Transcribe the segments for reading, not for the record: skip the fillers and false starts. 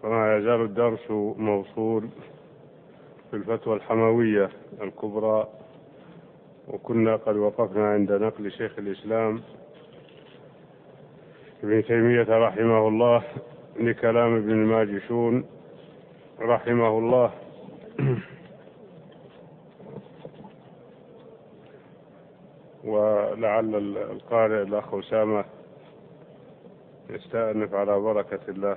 فما يزال الدرس موصول في الفتوى الحموية الكبرى، وكنا قد وقفنا عند نقل شيخ الإسلام ابن تيمية رحمه الله لكلام ابن الماجشون رحمه الله. ولعل القارئ الأخ أسامة يستأنف على بركة الله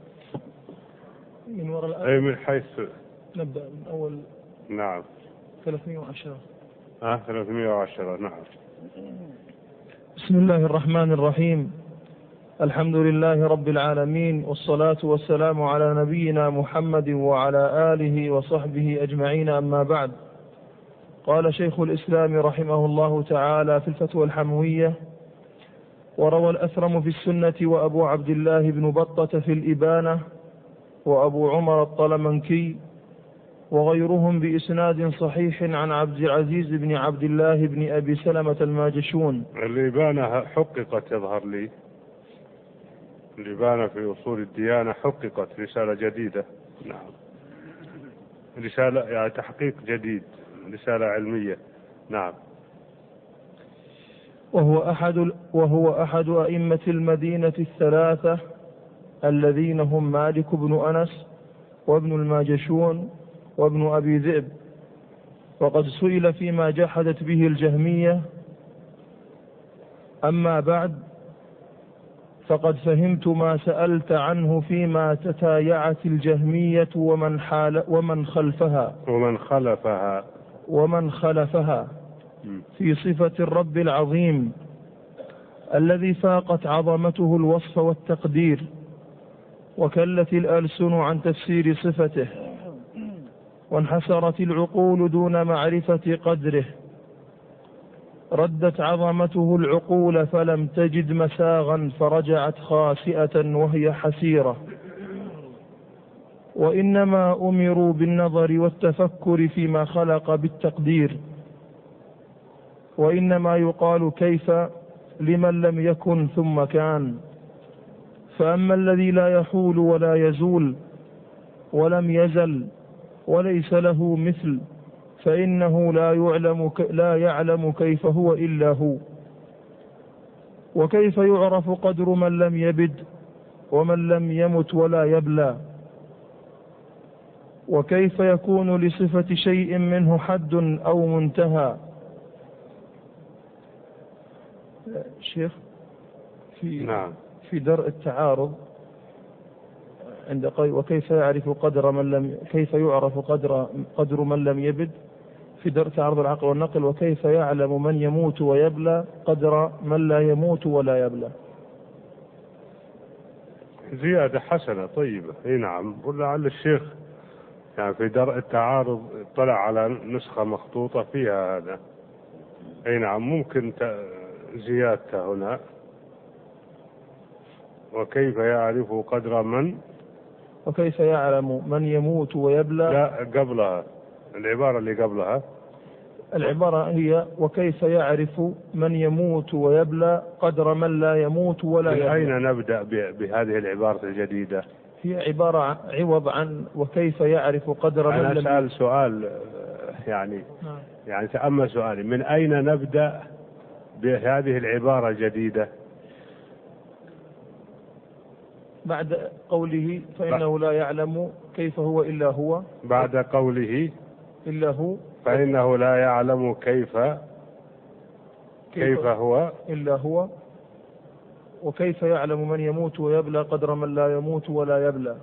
من وراء الآية، أي من حيث نبدأ من أول. نعم 310. 310. نعم. بسم الله الرحمن الرحيم. الحمد لله رب العالمين، والصلاة والسلام على نبينا محمد وعلى آله وصحبه أجمعين، أما بعد. قال شيخ الإسلام رحمه الله تعالى في الفتوى الحموية: وروى الأثرم في السنة، وأبو عبد الله بن بطة في الإبانة، وأبو عمر الطلمنكي وغيرهم بإسناد صحيح عن عبد العزيز بن عبد الله بن أبي سلمة الماجشون. الإبانة حققت، يظهر لي الإبانة في أصول الديانة حققت، رسالة جديدة. نعم، رسالة يعني تحقيق جديد، رسالة علمية. نعم. وهو أحد أئمة المدينة الثلاثة الذين هم مالك بن أنس وابن الماجشون وابن أبي ذئب. وقد سئل فيما جحدت به الجهمية: أما بعد، فقد فهمت ما سألت عنه فيما تتايعت الجهمية ومن خلفها في صفة الرب العظيم الذي فاقت عظمته الوصف والتقدير، وكلت الألسن عن تفسير صفته، وانحسرت العقول دون معرفة قدره. ردت عظمته العقول فلم تجد مساغا، فرجعت خاسئة وهي حسيرة. وإنما أمروا بالنظر والتفكر فيما خلق بالتقدير. وإنما يقال كيف لمن لم يكن ثم كان. فأما الذي لا يحول ولا يزول ولم يزل وليس له مثل، فإنه لا يعلم كيف هو إلا هو. وكيف يعرف قدر من لم يبد ومن لم يمت ولا يبلى؟ وكيف يكون لصفة شيء منه حد أو منتهى؟ شيخ، في درء التعارض عند وكيف يعرف كيف يعرف قدر من لم يبد، في درء تعارض العقل والنقل: وكيف يعلم من يموت ويبلى قدر من لا يموت ولا يبلى. زيادة حسنة طيبة. نعم. ولعل الشيخ يعني في درء التعارض اطلع على نسخة مخطوطة فيها هذا. نعم، ممكن زيادته هنا: وكيف يعرف قدر من، وكيف يعلم من يموت ويبلى. لا، قبلها العبارة اللي قبلها، العبارة هي: وكيف يعرف من يموت ويبلى قدر من لا يموت ولا يبلى. من أين نبدأ بهذه العبارة الجديدة؟ هي عبارة عوض عن وكيف يعرف قدر من. أنا أسأل سؤال يعني تأمل سؤالي: من أين نبدأ بهذه العبارة الجديدة؟ بعد قوله: فإنه لا يعلم كيف هو إلا هو. بعد قوله إلا هو، فإنه لا يعلم كيف هو إلا هو. وكيف يعلم من يموت ويبلى قدر من لا يموت ولا يبلى.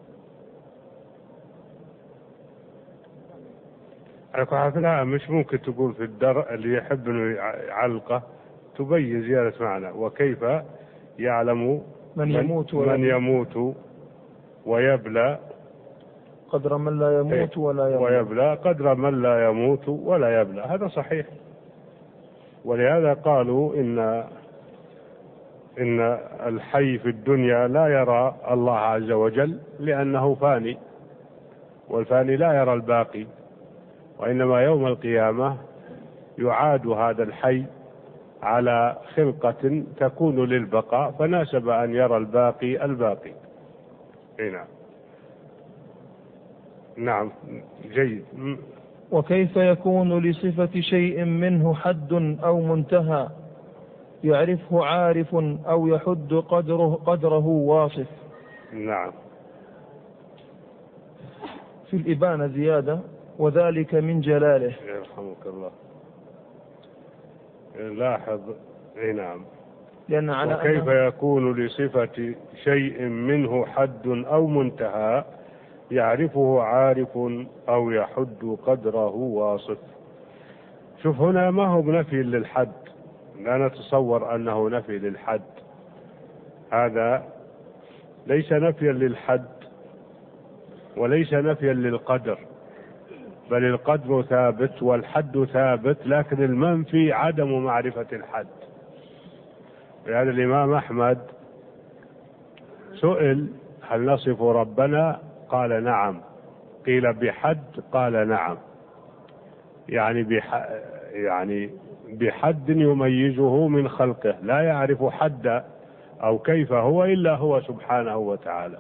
لا، مش ممكن تقول في الدرء اللي يحب انه يعلقه تبين زيادة معنى: وكيف يعلم من يموت ويبلى قدر من لا يموت ويبلى قدر من لا يموت ولا يبلى. هذا صحيح. ولهذا قالوا إن الحي في الدنيا لا يرى الله عز وجل لأنه فاني، والفاني لا يرى الباقي، وإنما يوم القيامة يعاد هذا الحي على خلقة تكون للبقاء، فناسب أن يرى الباقي. نعم. نعم جيد. وكيف يكون لصفة شيء منه حد أو منتهى يعرفه عارف أو يحد قدره واصف؟ نعم. في الإبانة زيادة: وذلك من جلاله. يرحمك الله. لاحظ. نعم. لأن على وكيف يكون لصفة شيء منه حد أو منتهى يعرفه عارف أو يحد قدره واصف. شوف هنا ما هو بنفي للحد، لا نتصور أنه نفي للحد، هذا ليس نفيا للحد وليس نفيا للقدر، بل القدر ثابت والحد ثابت، لكن المنفي عدم معرفة الحد. لهذا الإمام أحمد سئل: هل نصف ربنا؟ قال نعم. قيل: بحد؟ قال نعم. يعني بحد يميزه من خلقه، لا يعرف حد أو كيف هو إلا هو سبحانه وتعالى.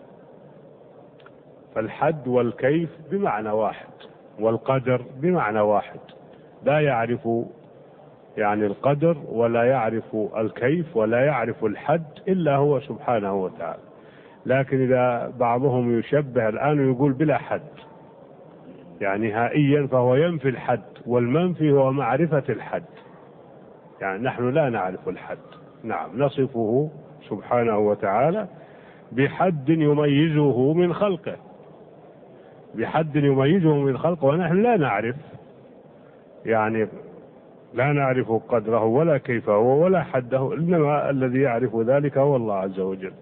فالحد والكيف بمعنى واحد، والقدر بمعنى واحد، لا يعرف يعني القدر ولا يعرف الكيف ولا يعرف الحد إلا هو سبحانه وتعالى. لكن إذا بعضهم يشبه الآن ويقول بلا حد يعني نهائيا، فهو ينفي الحد، والمنفي هو معرفة الحد. يعني نحن لا نعرف الحد، نعم، نصفه سبحانه وتعالى بحد يميزه من خلقه، بحد يميزه من خلقه، ونحن لا نعرف، يعني لا نعرف قدره ولا كيفه ولا حده، إنما الذي يعرف ذلك هو الله عز وجل.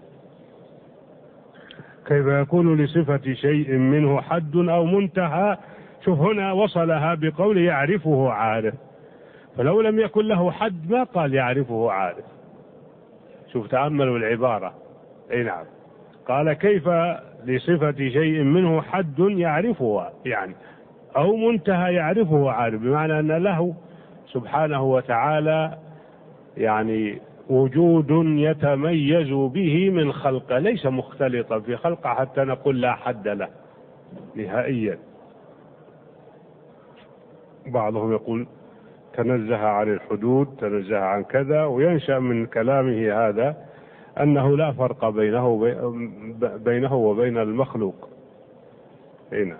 كيف يكون لصفة شيء منه حد أو منتهى؟ شوف هنا وصلها بقول يعرفه عارف، فلو لم يكن له حد ما قال يعرفه عارف. شوف تأملوا العبارة. أي نعم، قال كيف لصفة شيء منه حد يعرفه يعني أو منتهى يعرفه عارف، بمعنى أن له سبحانه وتعالى يعني وجود يتميز به من خلقه، ليس مختلطا في خلقه حتى نقول لا حد له نهائيا. بعضهم يقول تنزه عن الحدود، تنزه عن كذا، وينشأ من كلامه هذا أنه لا فرق بينه وبين المخلوق. نعم.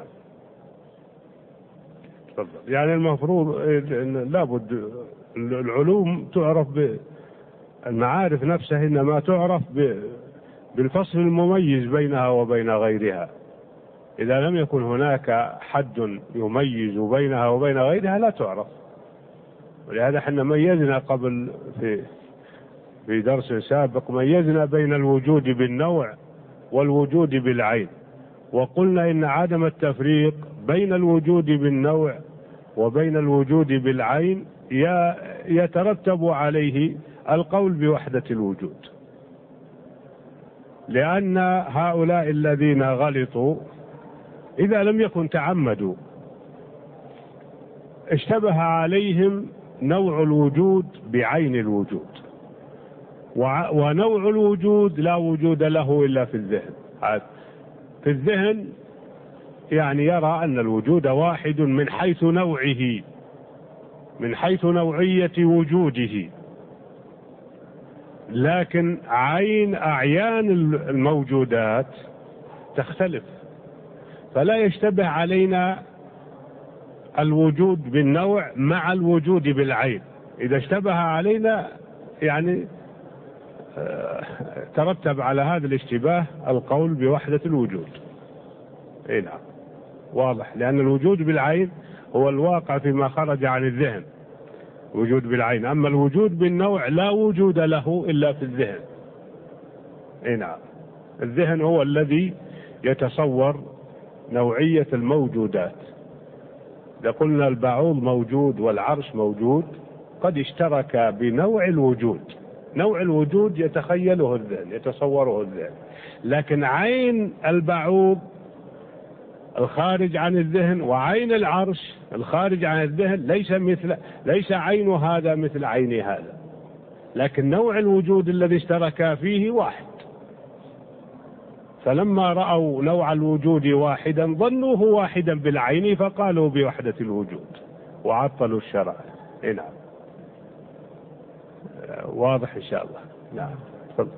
يعني المفروض لابد العلوم تعرف المعارف نفسها إنما تعرف بالفصل المميز بينها وبين غيرها. إذا لم يكن هناك حد يميز بينها وبين غيرها لا تعرف. ولهذا احنا ميزنا قبل في درس سابق، ميزنا بين الوجود بالنوع والوجود بالعين، وقلنا إن عدم التفريق بين الوجود بالنوع وبين الوجود بالعين يترتب عليه القول بوحدة الوجود، لأن هؤلاء الذين غلطوا إذا لم يكن تعمدوا اشتبه عليهم نوع الوجود بعين الوجود، ونوع الوجود لا وجود له إلا في الذهن. في الذهن يعني يرى أن الوجود واحد من حيث نوعه، من حيث نوعية وجوده، لكن أعيان الموجودات تختلف، فلا يشتبه علينا الوجود بالنوع مع الوجود بالعين. إذا اشتبه علينا يعني ترتب على هذا الاشتباه القول بوحدة الوجود. اي نعم، واضح، لأن الوجود بالعين هو الواقع فيما خرج عن الذهن، وجود بالعين. أما الوجود بالنوع لا وجود له إلا في الذهن. اي نعم، الذهن هو الذي يتصور نوعية الموجودات. إذا قلنا البعوض موجود والعرش موجود، قد اشترك بنوع الوجود، نوع الوجود يتخيله الذهن، يتصوره الذهن، لكن عين البعوض الخارج عن الذهن وعين العرش الخارج عن الذهن ليس عين هذا مثل عين هذا، لكن نوع الوجود الذي اشتركا فيه واحد. فلما رأوا نوع الوجود واحدا ظنوه واحدا بالعين فقالوا بوحدة الوجود وعطلوا الشرع. نعم واضح إن شاء الله. نعم تفضل.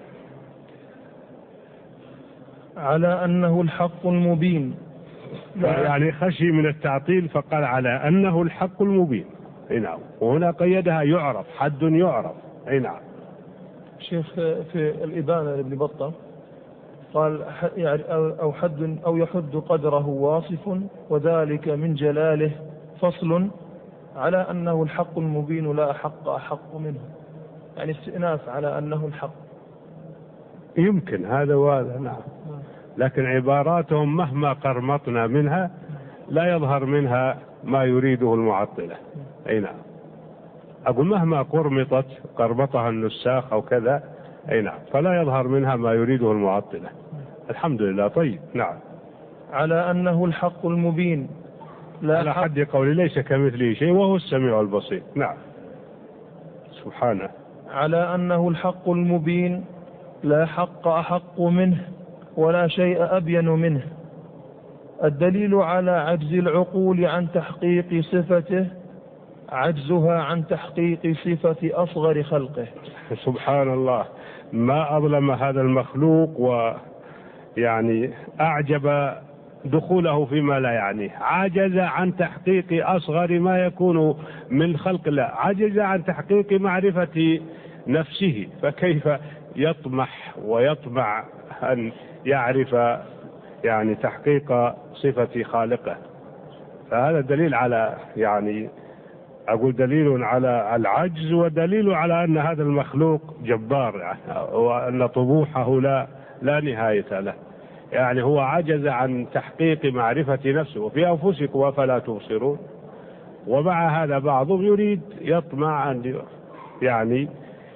على أنه الحق المبين، يعني خشي من التعطيل فقال على أنه الحق المبين. نعم وهنا قيدها يعرف، حد يعرف. نعم. شيخ في الإبانة لابن بطة قال يعني أو حد أو يحد قدره واصف وذلك من جلاله، فصل على أنه الحق المبين لا حق أحق منه، يعني استئناف على أنه الحق. يمكن هذا وهذا. نعم لكن عباراتهم مهما قرمطنا منها لا يظهر منها ما يريده المعطلة. أي نعم أقول مهما قرمطها النساخ أو كذا، أي نعم، فلا يظهر منها ما يريده المعطلة. الحمد لله. طيب. نعم. على أنه الحق المبين لا على حد قولي ليس كمثله شيء وهو السميع البصير. نعم سبحانه. على أنه الحق المبين لا حق أحق منه ولا شيء أبين منه. الدليل على عجز العقول عن تحقيق صفته عجزها عن تحقيق صفة أصغر خلقه. سبحان الله، ما أظلم هذا المخلوق ويعني أعجب دخوله فيما لا يعنيه. عجز عن تحقيق أصغر ما يكون من خلق الله، عجز عن تحقيق معرفة نفسه، فكيف يطمح ويطمع أن يعرف يعني تحقيق صفة خالقه؟ فهذا دليل على يعني أقول دليل على العجز ودليل على أن هذا المخلوق جبار يعني، وأن طموحه لا نهاية له. يعني هو عجز عن تحقيق معرفة نفسه. وفي أنفسكم أفلا تبصرون. ومع هذا بعضهم يريد يطمع أن يعني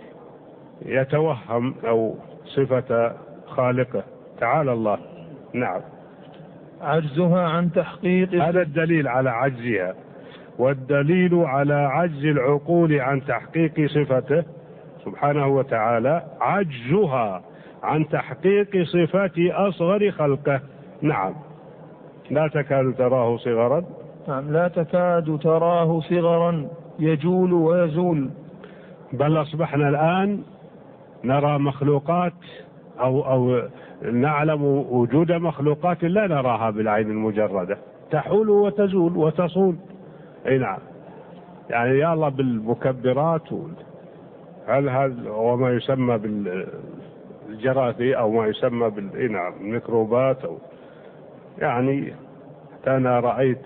يتوهم أو صفة خالقه. تعالى الله. نعم. عجزها عن تحقيق، هذا الدليل على عجزها، والدليل على عجز العقول عن تحقيق صفته سبحانه وتعالى عجزها عن تحقيق صفات أصغر خلقه. نعم. لا تكاد تراه صغرا. نعم لا تكاد تراه صغرا يجول ويزول. بل أصبحنا الآن نرى مخلوقات أو نعلم وجود مخلوقات لا نراها بالعين المجردة، تحول وتزول وتصول. أي نعم. يعني يا الله بالمكبرات هل هذا وما يسمى بالجراثي أو ما يسمى بالميكروبات أو يعني أنا رأيت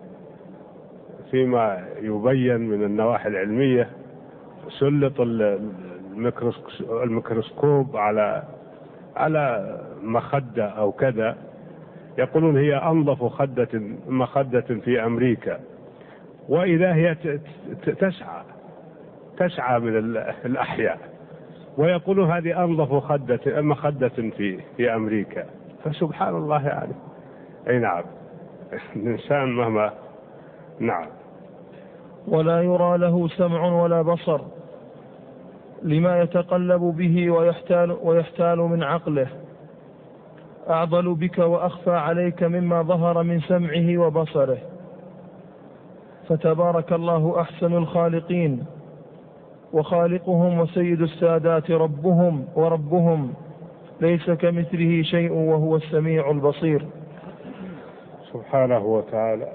فيما يبين من النواحي العلمية سلط الميكروسكوب على مخدة أو كذا، يقولون هي أنظف مخدة في أمريكا، وإذا هي تسعى من الأحياء، ويقولون هذه أنظف مخدة في أمريكا. فسبحان الله يعني. أي نعم. الإنسان مهما. نعم. ولا يرى له سمع ولا بصر لما يتقلب به ويحتال من عقله. أعضل بك وأخفى عليك مما ظهر من سمعه وبصره. فتبارك الله أحسن الخالقين وخالقهم وسيد السادات ربهم وربهم، ليس كمثله شيء وهو السميع البصير سبحانه وتعالى.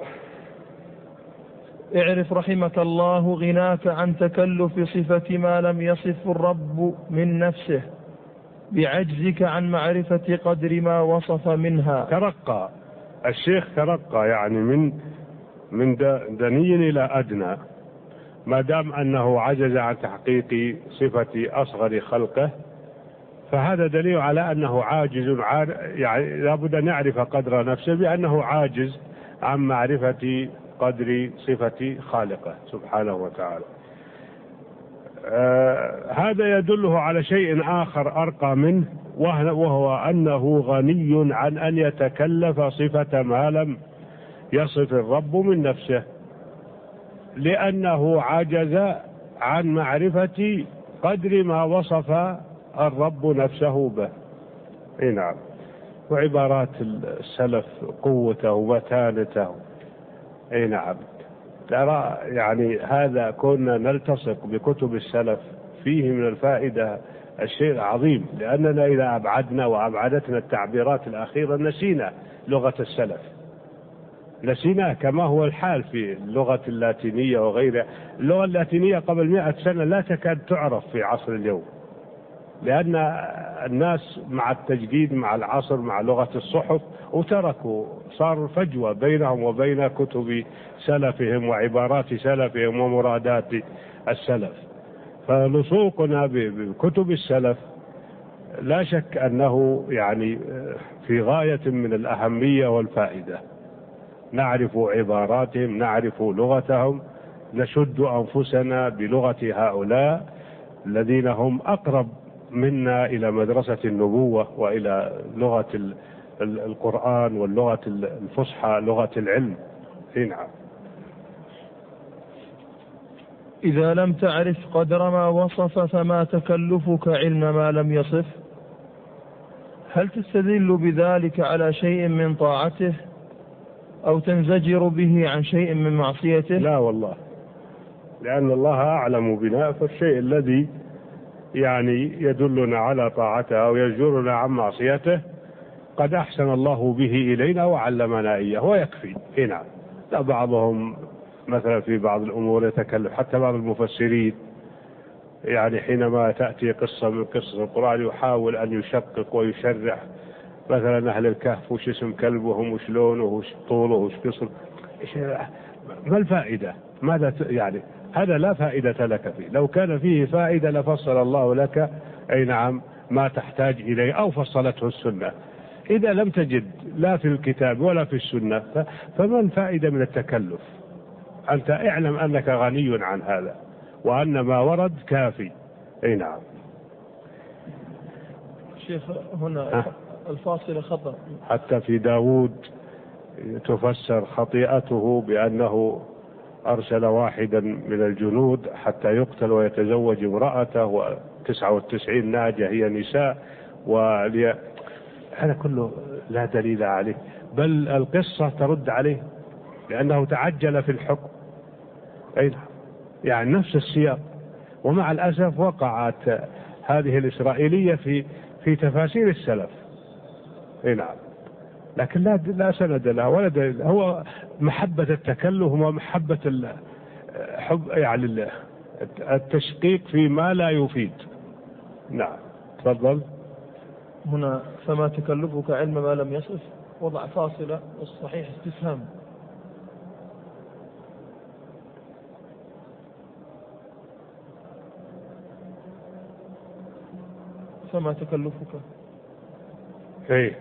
اعرف رحمك الله غناك عن تكلف صفة ما لم يصف الرب من نفسه بعجزك عن معرفة قدر ما وصف منها. ترقى الشيخ، ترقى يعني من دني إلى أدنى، ما دام أنه عجز عن تحقيق صفة أصغر خلقه، فهذا دليل على أنه عاجز. يعني لابد أن نعرف قدر نفسه بأنه عاجز عن معرفة قدر صفة خالقه سبحانه وتعالى. هذا يدله على شيء آخر أرقى منه، وهو أنه غني عن أن يتكلف صفة ما لم يصف الرب من نفسه، لأنه عجز عن معرفة قدر ما وصف الرب نفسه به. نعم. وعبارات السلف قوته ومتانته. أي نعم، ترى يعني هذا كنا نلتصق بكتب السلف فيه من الفائدة الشيء العظيم، لأننا إذا أبعدنا وأبعدتنا التعبيرات الأخيرة نسينا لغة السلف، نسينا كما هو الحال في اللغة اللاتينية وغيرها. اللغة اللاتينية قبل 100 سنة لا تكاد تعرف في عصر اليوم، لأن الناس مع التجديد مع العصر مع لغة الصحف وتركوا، صار فجوة بينهم وبين كتب سلفهم وعبارات سلفهم ومرادات السلف. فلصوقنا بكتب السلف لا شك أنه يعني في غاية من الأهمية والفائدة. نعرف عباراتهم، نعرف لغتهم، نشد أنفسنا بلغة هؤلاء الذين هم أقرب منا إلى مدرسة النبوة وإلى لغة القرآن واللغة الفصحى لغة العلم. نعم. إذا لم تعرف قدر ما وصف فما تكلفك علم ما لم يصف؟ هل تستدل بذلك على شيء من طاعته أو تنزجر به عن شيء من معصيته؟ لا والله، لأن الله أعلم بنا، فالشيء الذي يعني يدلنا على طاعته أو يزجرنا عن معصيته قد أحسن الله به إلينا وعلمنا إياه ويكفي. نعم. لا، بعضهم مثلا في بعض الأمور يتكلم، حتى بعض المفسرين يعني حينما تأتي قصة من قصص القرآن يحاول أن يشقق ويشرح، مثلا أهل الكهف وش اسم كلبهم وش لونه وش طوله وش قصر، ما الفائدة؟ ماذا يعني هذا لا فائدة لك فيه. لو كان فيه فائدة لفصل الله لك أي نعم ما تحتاج إليه أو فصلته السنة. إذا لم تجد لا في الكتاب ولا في السنة فما الفائدة من التكلف؟ أنت اعلم أنك غني عن هذا وأن ما ورد كافي. أي نعم. شيخ هنا الفاصلة خطأ. حتى في داود تفسر خطيئته بأنه أرسل واحدا من الجنود حتى يقتل ويتزوج امرأته و99 ناجة هي نساء، هذا كله لا دليل عليه، بل القصة ترد عليه لأنه تعجل في الحكم. أي يعني نفس السياق. ومع الأسف وقعت هذه الإسرائيلية في تفاسير السلف. أي نعم، لكن لا سند لها ولا دليل. هو محبة التكلف ومحبة يعني التشقيق فيما لا يفيد. نعم. تفضل. هنا فما تكلفك علم ما لم يصف، وضع فاصلة والصحيح استفهام. فما تكلفك ايه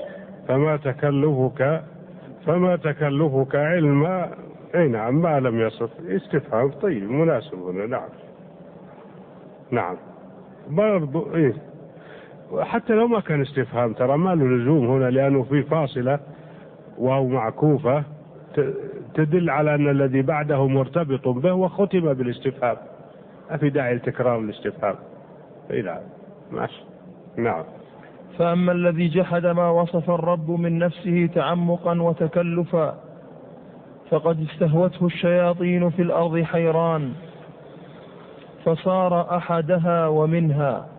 فما تكلفك علم اي نعم ما لم يصف. استفهام طيب مناسب هنا. نعم. نعم برضو ايه، حتى لو ما كان استفهام ترى ما له لزوم هنا، لأنه في فاصلة واو معكوفة تدل على أن الذي بعده مرتبط به وختم بالاستفهام، ما في داعي لتكرار الاستفهام. اي نعم ماشي. نعم. فأما الذي جحد ما وصف الرب من نفسه تعمقا وتكلفا فقد استهوته الشياطين في الأرض حيران فصار أحدها ومنها،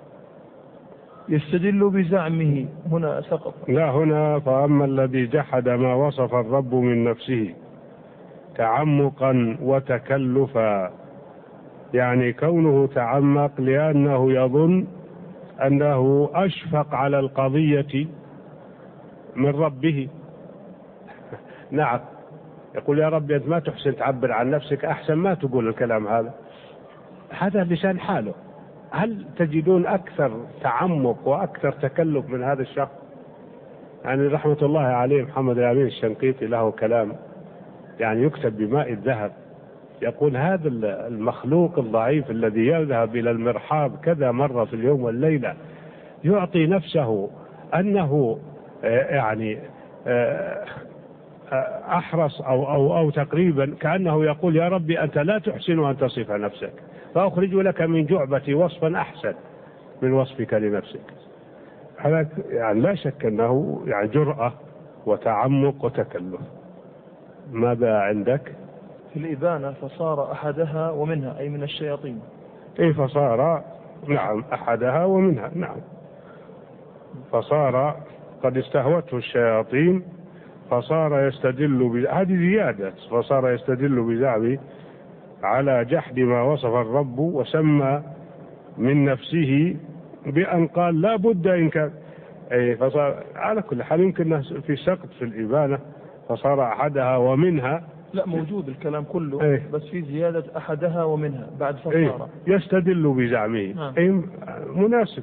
يستدل بزعمه. هنا سقط. لا، هنا فأما الذي جحد ما وصف الرب من نفسه تعمقا وتكلفا، يعني كونه تعمق لأنه يظن أنه أشفق على القضية من ربه. نعم، يقول يا رب أنت ما تحسن تعبر عن نفسك، أحسن ما تقول الكلام هذا لسان حاله. هل تجدون أكثر تعمق وأكثر تكلف من هذا الشخص؟ يعني رحمة الله عليه محمد الأمين الشنقيطي له كلام يعني يكتب بماء الذهب، يقول هذا المخلوق الضعيف الذي يذهب إلى المرحاض كذا مرة في اليوم والليلة يعطي نفسه أنه يعني أحرص أو تقريبا كأنه يقول يا ربي أنت لا تحسن أن تصف نفسك فأخرج لك من جعبتي وصفا أحسن من وصفك لنفسك. هذا يعني لا شك أنه يعني جرأة وتعمق وتكلف. ماذا عندك؟ في الإبانة فصار أحدها ومنها، أي من الشياطين. إيه فصار، نعم، أحدها ومنها، نعم، فصار قد استهوته الشياطين فصار يستدل هذه زيادة، فصار يستدل بزعمه على جحد ما وصف الرب وسمى من نفسه بأن قال لا بد إن كان. أي فصار على كل حال يمكن في سقط في الإبانة فصار أحدها ومنها. لا، موجود الكلام كله. إيه؟ بس في زيادة أحدها ومنها بعد فصار. إيه؟ يستدل بزعمه. أي مناسب.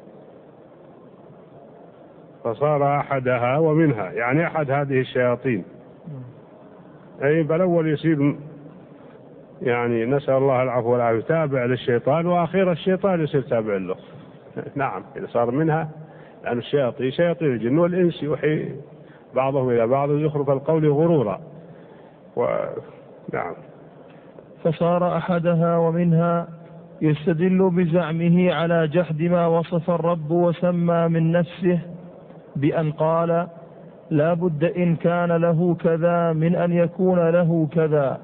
فصار أحدها ومنها يعني أحد هذه الشياطين. أي بالأول يصير يعني نسأل الله العفو والعافية تابع للشيطان، وأخيرا الشيطان يصير تابع له. نعم، إذا صار منها، لأن الشياطين شياطين الجن والإنس يوحي بعضهم إلى بعض زخرف القول غرورا. نعم. فصار أحدها ومنها يستدل بزعمه على جحد ما وصف الرب وسمى من نفسه بأن قال لا بد إن كان له كذا من أن يكون له كذا،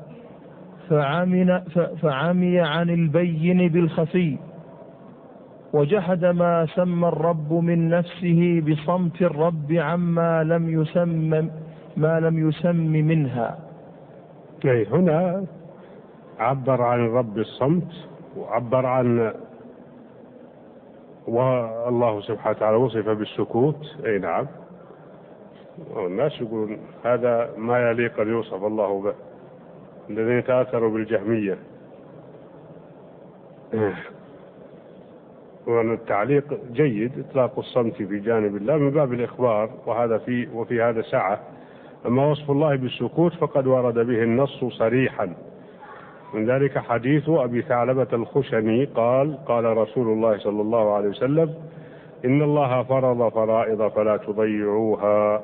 فعمي عن البين بالخفي، وجحد ما سمى الرب من نفسه بصمت الرب عما لم يسم منها. أي هنا عبر عن الرب الصمت، وعبر عن والله سبحانه وتعالى وصف بالسكوت. أي نعم، والناس يقولون هذا ما يليق أن يوصف الله به، الذين تأثروا بالجهمية. وأن التعليق جيد، إطلاق الصمت في جانب الله من باب الإخبار، وفي هذا سعة. أما وصف الله بالسكوت فقد ورد به النص صريحا، من ذلك حديث أبي ثعلبة الخشني قال رسول الله صلى الله عليه وسلم إن الله فرض فرائض فلا تضيعوها،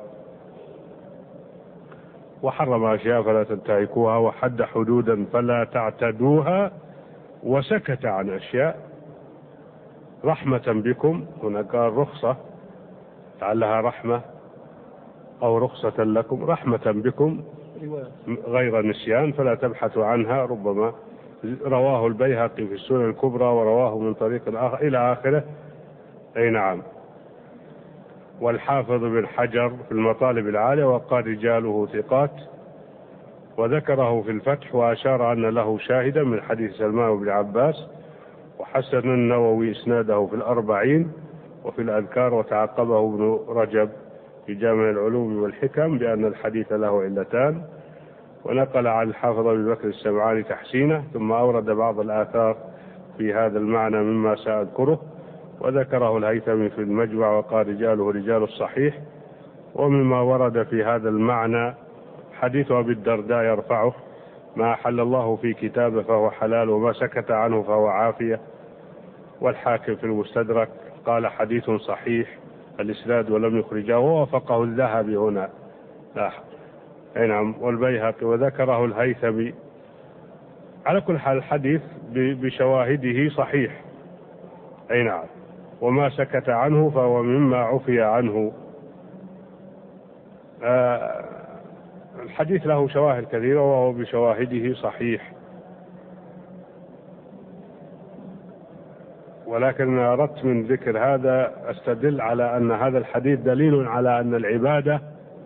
وحرم أشياء فلا تنتهكوها، وحد حدودا فلا تعتدوها، وسكت عن أشياء رحمة بكم. هنا قال رخصة لعلها رحمة أو رخصة لكم، رحمة بكم غير نسيان فلا تبحثوا عنها. ربما رواه البيهقي في السنن الكبرى ورواه من طريق آخر إلى آخره. أي نعم. والحافظ بن حجر في المطالب العالية وقال رجاله ثقات، وذكره في الفتح وأشار أن له شاهدا من حديث سلمان بن عباس، وحسن النووي إسناده في الأربعين وفي الأذكار، وتعقبه ابن رجب في جامع العلوم والحكم بأن الحديث له علتان، ونقل عن الحافظ أبي بكر السمعاني تحسينه، ثم أورد بعض الآثار في هذا المعنى مما سأذكره، وذكره الهيثمي في المجمع وقال رجاله رجال الصحيح. ومما ورد في هذا المعنى حديث أبي الدرداء يرفعه ما أحل الله في كتابه فهو حلال وما سكت عنه فهو عافية. والحاكم في المستدرك قال حديث صحيح الإسناد ولم يخرجه، ووافقه الذهبي هنا. أي نعم. والبيهقي وذكره الهيثمي. على كل حال الحديث بشواهده صحيح. أي نعم. وما سكت عنه فهو مما عفي عنه. الحديث له شواهد كثيرة وهو بشواهده صحيح، ولكن أردت من ذكر هذا أستدل على أن هذا الحديث دليل على أن العبادة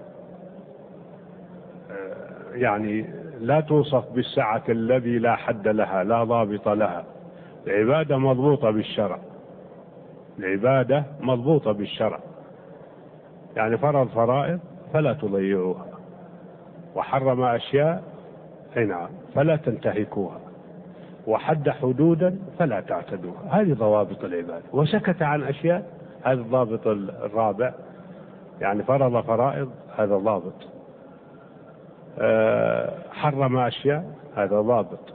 يعني لا توصف بالسعة الذي لا حد لها لا ضابط لها. العبادة مضبوطة بالشرع، العبادة مضبوطة بالشرع، يعني فرض فرائض فلا تضيعوها، وحرم أشياء أي نعم فلا تنتهكوها، وحد حدودا فلا تعتدوها. هذه ضوابط العبادة. وسكت عن أشياء، هذا الضابط الرابع، يعني فرض فرائض هذا ضابط، حرم أشياء هذا ضابط،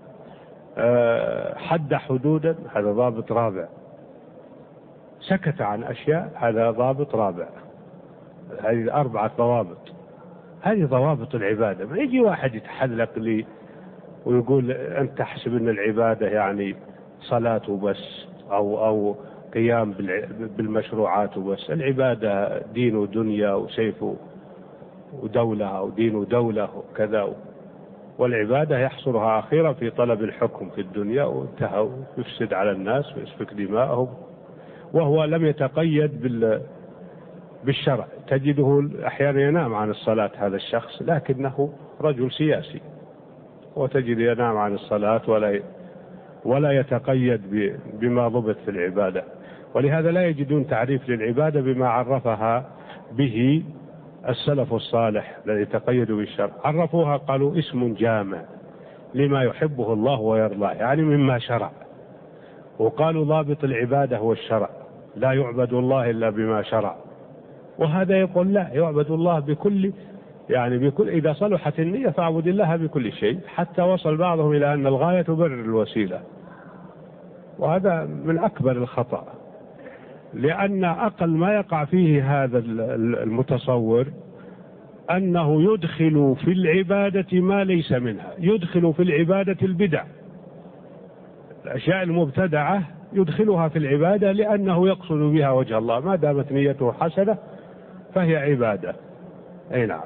حد حدودا هذا ضابط رابع، سكت عن أشياء هذا ضابط رابع. هذه 4 ضوابط. هذه ضوابط العبادة. ما يجي واحد يتحلق لي ويقول أنت تحسب أن العبادة يعني صلاة وبس أو قيام بالمشروعات وبس. العبادة دين ودنيا وسيف ودولة أو دين ودولة وكذا، والعبادة يحصرها أخيرا في طلب الحكم في الدنيا، وانتهى ويفسد على الناس ويسفك دماءهم، وهو لم يتقيد بالشرع. تجده أحيانا ينام عن الصلاة هذا الشخص، لكنه رجل سياسي، وتجد ينام عن الصلاة ولا يتقيد بما ضبط في العبادة. ولهذا لا يجدون تعريف للعبادة بما عرفها به السلف الصالح الذي تقيدوا بالشرع. عرفوها قالوا اسم جامع لما يحبه الله ويرضاه، يعني مما شرع. وقالوا ضابط العبادة هو الشرع، لا يعبد الله إلا بما شرع. وهذا يقول لا، يعبد الله بكل إذا صلحت النية فاعبد الله بكل شيء، حتى وصل بعضهم إلى أن الغاية تبرر الوسيلة. وهذا من أكبر الخطأ، لأن أقل ما يقع فيه هذا المتصور أنه يدخل في العبادة ما ليس منها، يدخل في العبادة البدع، الأشياء المبتدعة يدخلها في العبادة لأنه يقصد بها وجه الله، ما دامت نيته حسنة فهي عبادة. أي نعم.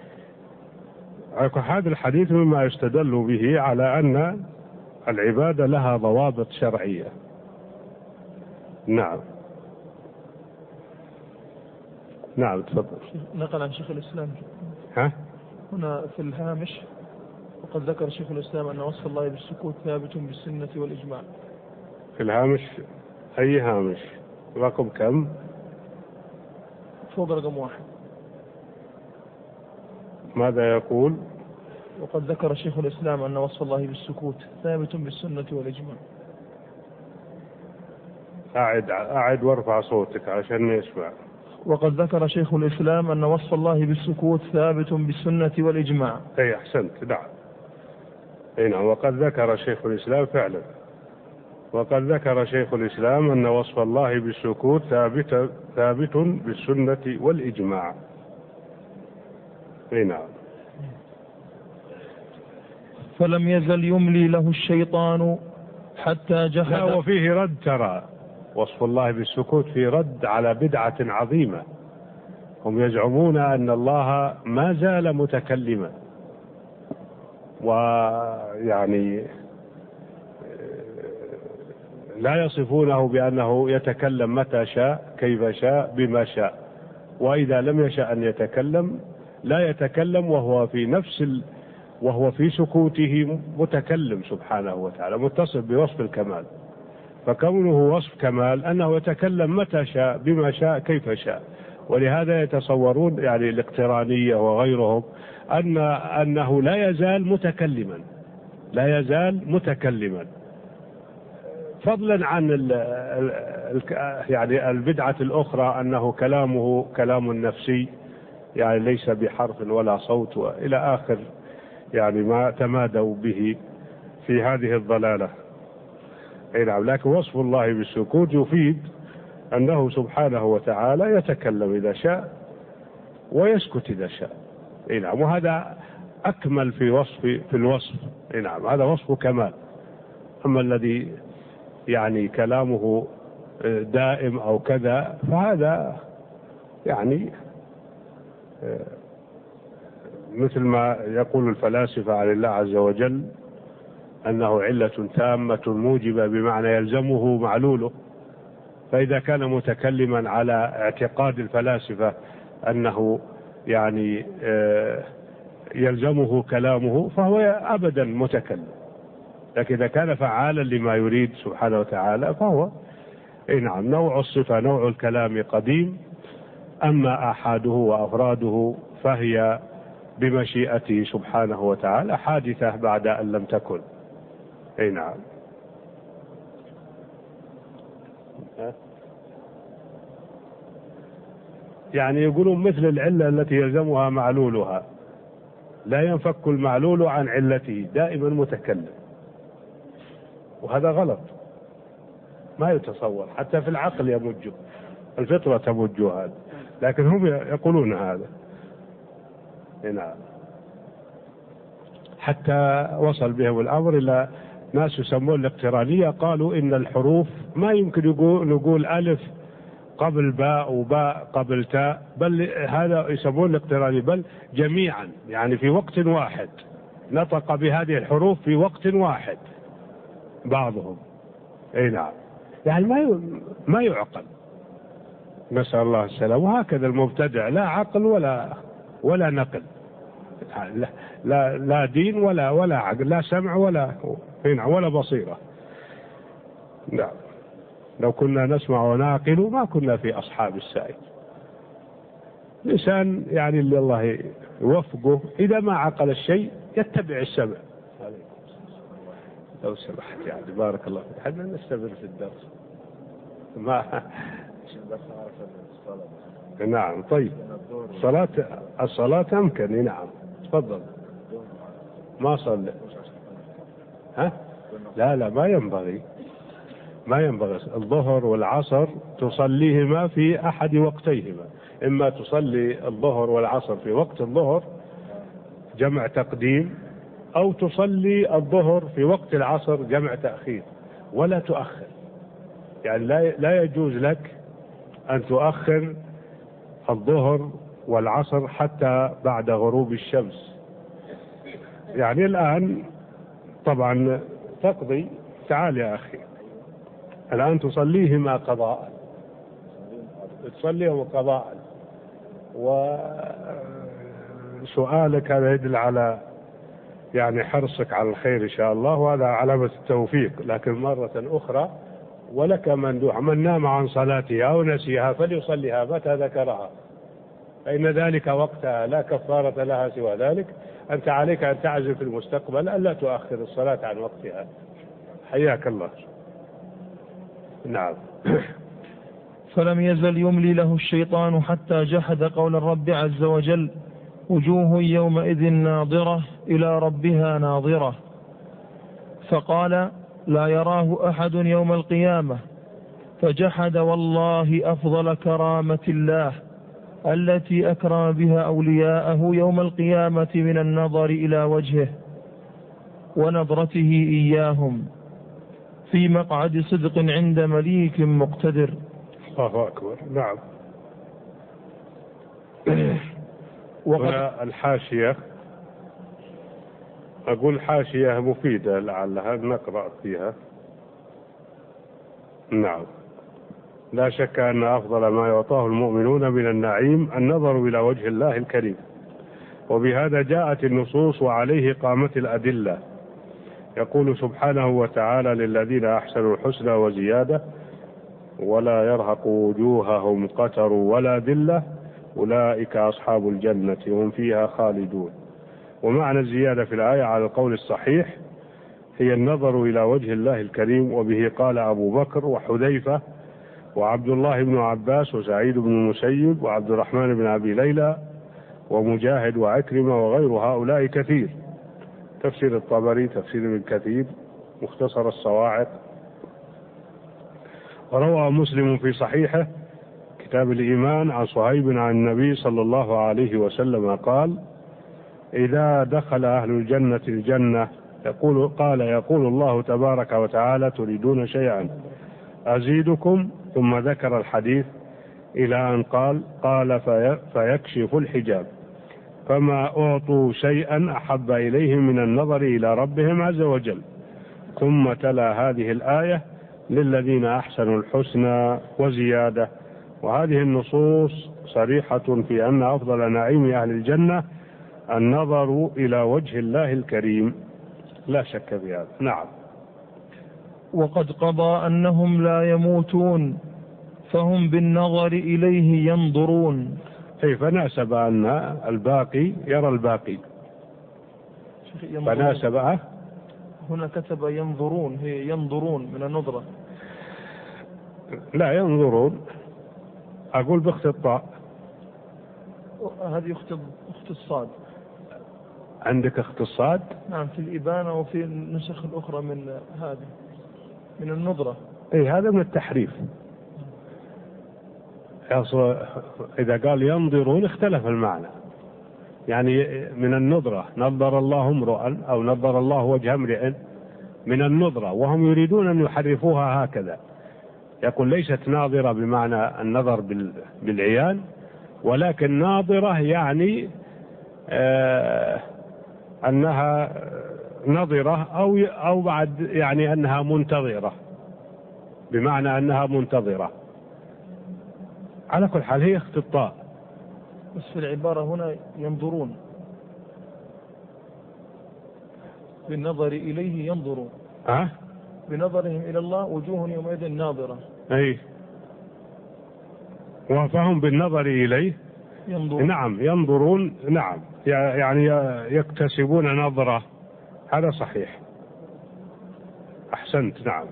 هذا الحديث مما يستدل به على أن العبادة لها ضوابط شرعية. نعم. نعم تفضل. نقل عن شيخ الإسلام هنا في الهامش: وقد ذكر شيخ الإسلام أن وصف الله بالسكوت ثابت بالسنة والإجماع. في الهامش أي هامش؟ رقم كم؟ فوق رقم 1. ماذا يقول؟ وقد ذكر شيخ الإسلام أن وصف الله بالسكوت ثابت بالسنة والإجماع. أعد وارفع صوتك عشان نسمع. وقد ذكر شيخ الإسلام أن وصف الله بالسكوت ثابت بالسنة والإجماع. أي أحسنت. نعم. أي نعم. وقد ذكر شيخ الإسلام فعلا، وقد ذكر شيخ الإسلام أن وصف الله بالسكوت ثابت بالسنة والإجماع. أي نعم. فلم يزل يملي له الشيطان حتى جحد. لا، وفيه رد. ترى وصف الله بالسكوت في رد على بدعة عظيمة. هم يزعمون أن الله ما زال متكلما، ويعني لا يصفونه بأنه يتكلم متى شاء كيف شاء بما شاء، وإذا لم يشأ أن يتكلم لا يتكلم، وهو في سكوته متكلم سبحانه وتعالى، متصف بوصف الكمال. فكونه وصف كمال أنه يتكلم متى شاء بما شاء كيف شاء. ولهذا يتصورون يعني الاقترانية وغيرهم أنه لا يزال متكلما، لا يزال متكلما، فضلا عن يعني البدعة الأخرى أنه كلامه كلام نفسي، يعني ليس بحرف ولا صوت وإلى آخر يعني ما تمادوا به في هذه الضلالة. أي نعم. لكن وصف الله بالسكوت يفيد أنه سبحانه وتعالى يتكلم إذا شاء ويسكت إذا شاء. أي نعم. وهذا أكمل في الوصف. أي نعم. هذا وصف كمال. أما الذي يعني كلامه دائم أو كذا فهذا يعني مثل ما يقول الفلاسفة عن الله عز وجل أنه علة تامة موجبة، بمعنى يلزمه معلوله. فإذا كان متكلما على اعتقاد الفلاسفة أنه يعني يلزمه كلامه فهو أبدا متكلم. لكن إذا كان فعالا لما يريد سبحانه وتعالى فهو نعم نوع الصفة نوع الكلام قديم. أما آحاده وأفراده فهي بمشيئته سبحانه وتعالى حادثة بعد أن لم تكن. أي نعم. يعني يقولون مثل العلة التي يلزمها معلولها، لا ينفك المعلول عن علته، دائما متكلم. وهذا غلط، ما يتصور، حتى في العقل يمجه، الفطرة تمج هذا، لكن هم يقولون هذا. نعم. حتى وصل بهم الأمر إلى ناس يسمون الاقترانية قالوا إن الحروف ما يمكن نقول ألف قبل باء وباء قبل تاء، بل هذا يسمون الاقتراني، بل جميعا يعني في وقت واحد نطق بهذه الحروف في وقت واحد بعضهم. اي نعم، يعني ما يعقل، نسأل الله السلامة. وهكذا المبتدع لا عقل ولا نقل، لا دين ولا عقل، لا سمع ولا بصيرة. نعم، لو كنا نسمع ونعقل ما كنا في أصحاب السعير. الإنسان يعني اللي الله يوفقه إذا ما عقل الشيء يتبع السمع. لو سمحت يعني بارك الله فيك، احنا نستمر في الدرس ما نعم. طيب الصلاة أمكن. نعم تفضل. ما صلى. ها؟ لا ما ينبغي الظهر والعصر تصليهما في أحد وقتيهما، إما تصلي الظهر والعصر في وقت الظهر جمع تقديم، أو تصلي الظهر في وقت العصر جمع تأخير، ولا تؤخر. يعني لا يجوز لك أن تؤخر الظهر والعصر حتى بعد غروب الشمس. يعني الآن طبعا تقضي، تعال يا أخي الآن تصليهما قضاء، تصليهما قضاء. وسؤالك هذا يدل على يعني حرصك على الخير إن شاء الله، وهذا علامة التوفيق. لكن مرة أخرى ولك مندوح، من نام عن صلاتها أو نسيها فليصليها متى ذكرها، فإن ذلك وقتها لا كفارة لها سوى ذلك. أنت عليك أن تعزم في المستقبل ألا تؤخر الصلاة عن وقتها. حياك الله. نعم. فلم يزل يملي له الشيطان حتى جحد قول الرب عز وجل: وجوه يومئذ ناظرة إلى ربها ناظرة. فقال: لا يراه أحد يوم القيامة. فجحد والله أفضل كرامة الله التي أكرم بها أولياءه يوم القيامة من النظر إلى وجهه ونظرته إياهم في مقعد صدق عند مليك مقتدر. الله أكبر. نعم. الحاشية، أقول حاشية مفيدة لعلها نقرأ فيها. نعم. لا شك أن أفضل ما يعطاه المؤمنون من النعيم النظر إلى وجه الله الكريم، وبهذا جاءت النصوص وعليه قامت الأدلة. يقول سبحانه وتعالى: للذين أحسنوا الحسنى وزيادة ولا يرهق وجوههم قتر ولا ذلة أولئك أصحاب الجنة هم فيها خالدون. ومعنى الزيادة في الآية على القول الصحيح هي النظر إلى وجه الله الكريم، وبه قال أبو بكر وحذيفة وعبد الله بن عباس وسعيد بن المسيب وعبد الرحمن بن أبي ليلى ومجاهد وعكرمة وغير هؤلاء كثير. تفسير الطبري، تفسير ابن كثير، مختصر الصواعق. وروى مسلم في صحيحه كتاب الإيمان عن صهيب عن النبي صلى الله عليه وسلم قال: إذا دخل أهل الجنة الجنة يقول الله تبارك وتعالى: تريدون شيئا أزيدكم؟ ثم ذكر الحديث إلى أن قال فيكشف الحجاب، فما أعطوا شيئا أحب إليهم من النظر إلى ربهم عز وجل. ثم تلا هذه الآية: للذين أحسنوا الحسنى وزيادة. وهذه النصوص صريحة في أن أفضل نعيم أهل الجنة النظر إلى وجه الله الكريم، لا شك في هذا. نعم. وقد قضى أنهم لا يموتون فهم بالنظر إليه ينظرون. فناسب أن الباقي يرى الباقي، فناسب. هنا كتب ينظرون، هي ينظرون من النظرة. لا ينظرون، أقول باخت الطاء. هذه أخت الصاد. عندك اخت الصاد؟ نعم، في الإبانة وفي النسخ الأخرى من هذه من النظرة. هذا من التحريف. إذا قال ينظرون اختلف المعنى، يعني من النظرة نظر الله امرؤا أو نظر الله وجه امرئ، من النظرة، وهم يريدون أن يحرفوها هكذا. يقول ليست ناظرة بمعنى النظر بالعيان، ولكن ناظرة يعني أنها نظرة أو بعد يعني أنها منتظرة، بمعنى أنها منتظرة. على كل حال هي اختطاء. بس في العبارة هنا ينظرون، بالنظر إليه ينظرون. بنظرهم إلى الله وجوه يومئذ ناظرة. أي، وفهم بالنظر إليه ينظرون. نعم ينظرون، نعم يعني يكتسبون نظرة. هذا صحيح، أحسنت. نعم،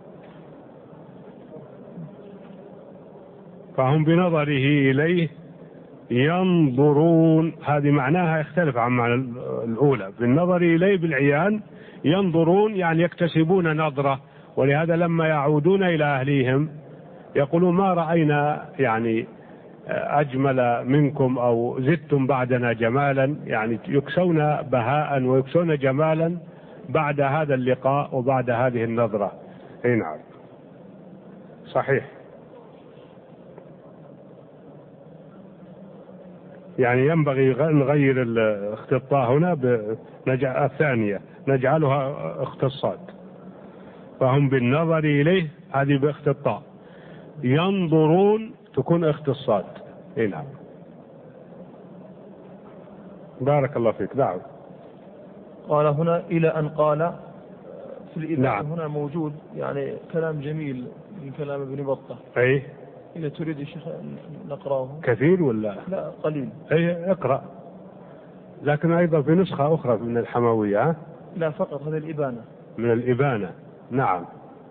فهم بنظره إليه ينظرون. هذه معناها يختلف عن معنى الأولى. بالنظر إليه بالعيان، ينظرون يعني يكتسبون نظرة. ولهذا لما يعودون إلى أهليهم يقولون ما رأينا يعني أجمل منكم أو زدتم بعدنا جمالا، يعني يكسون بهاء ويكسون جمالا بعد هذا اللقاء وبعد هذه النظرة. أي نعم صحيح. يعني ينبغي نغير الاختصاء هنا الثانية نجعلها اختصاصات. فهم بالنظر إليه هذه باختصاء، ينظرون تكون اختصاصات. اي نعم، بارك الله فيك. نعم، قال هنا إلى أن قال في الإبانة. نعم. هنا موجود يعني كلام جميل من كلام ابن بطة. أي، إذا تريد يا شيخ نقرأه. كثير ولا لا قليل؟ أي اقرأ، لكن أيضا في نسخة أخرى من الحموية. لا فقط هذا الإبانة. من الإبانة. نعم.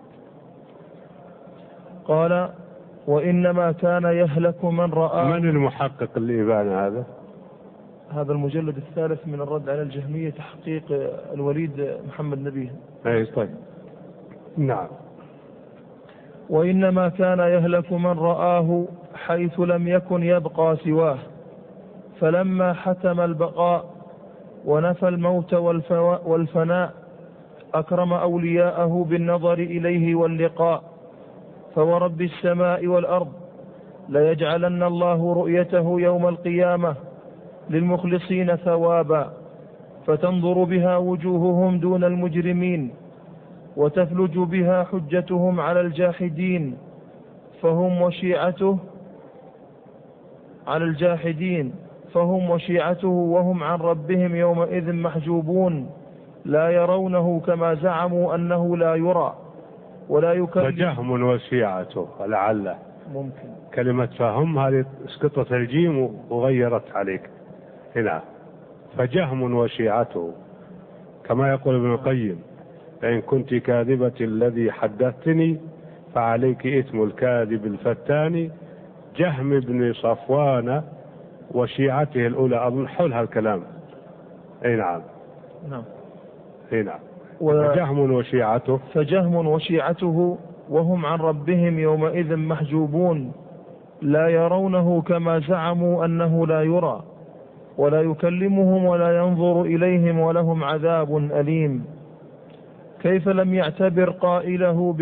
قال وإنما كان يهلك من رأى. من المحقق الإبانة هذا؟ هذا المجلد الثالث من الرد على الجهمية، تحقيق الوليد محمد نبيه. أي طيب. نعم. وإنما كان يهلك من رآه حيث لم يكن يبقى سواه، فلما حتم البقاء ونفى الموت والفناء أكرم أولياءه بالنظر إليه واللقاء. فورب السماء والأرض ليجعلن الله رؤيته يوم القيامة للمخلصين ثوابا، فتنظر بها وجوههم دون المجرمين، وتفلج بها حجتهم على الجاحدين، فهم وشيعته وهم عن ربهم يومئذ محجوبون، لا يرونه كما زعموا أنه لا يرى ولا يكلم. فجهم وشيعته، لعل ممكن كلمة فهم هذه اسقطت الجيم وغيرت عليك هنا. فجهم وشيعته كما يقول ابن القيم: فإن كنت كاذبة الذي حدثتني فعليك إثم الكاذب الفتان. جهم بن صفوان وشيعته الأولى، أظن حول هالكلام. أي نعم. نعم. أي نعم. فجهم وشيعته. فجهم وشيعته وهم عن ربهم يومئذ محجوبون، لا يرونه كما زعموا أنه لا يرى ولا يكلمهم ولا ينظر إليهم ولهم عذاب أليم. كيف لم يعتبر قائله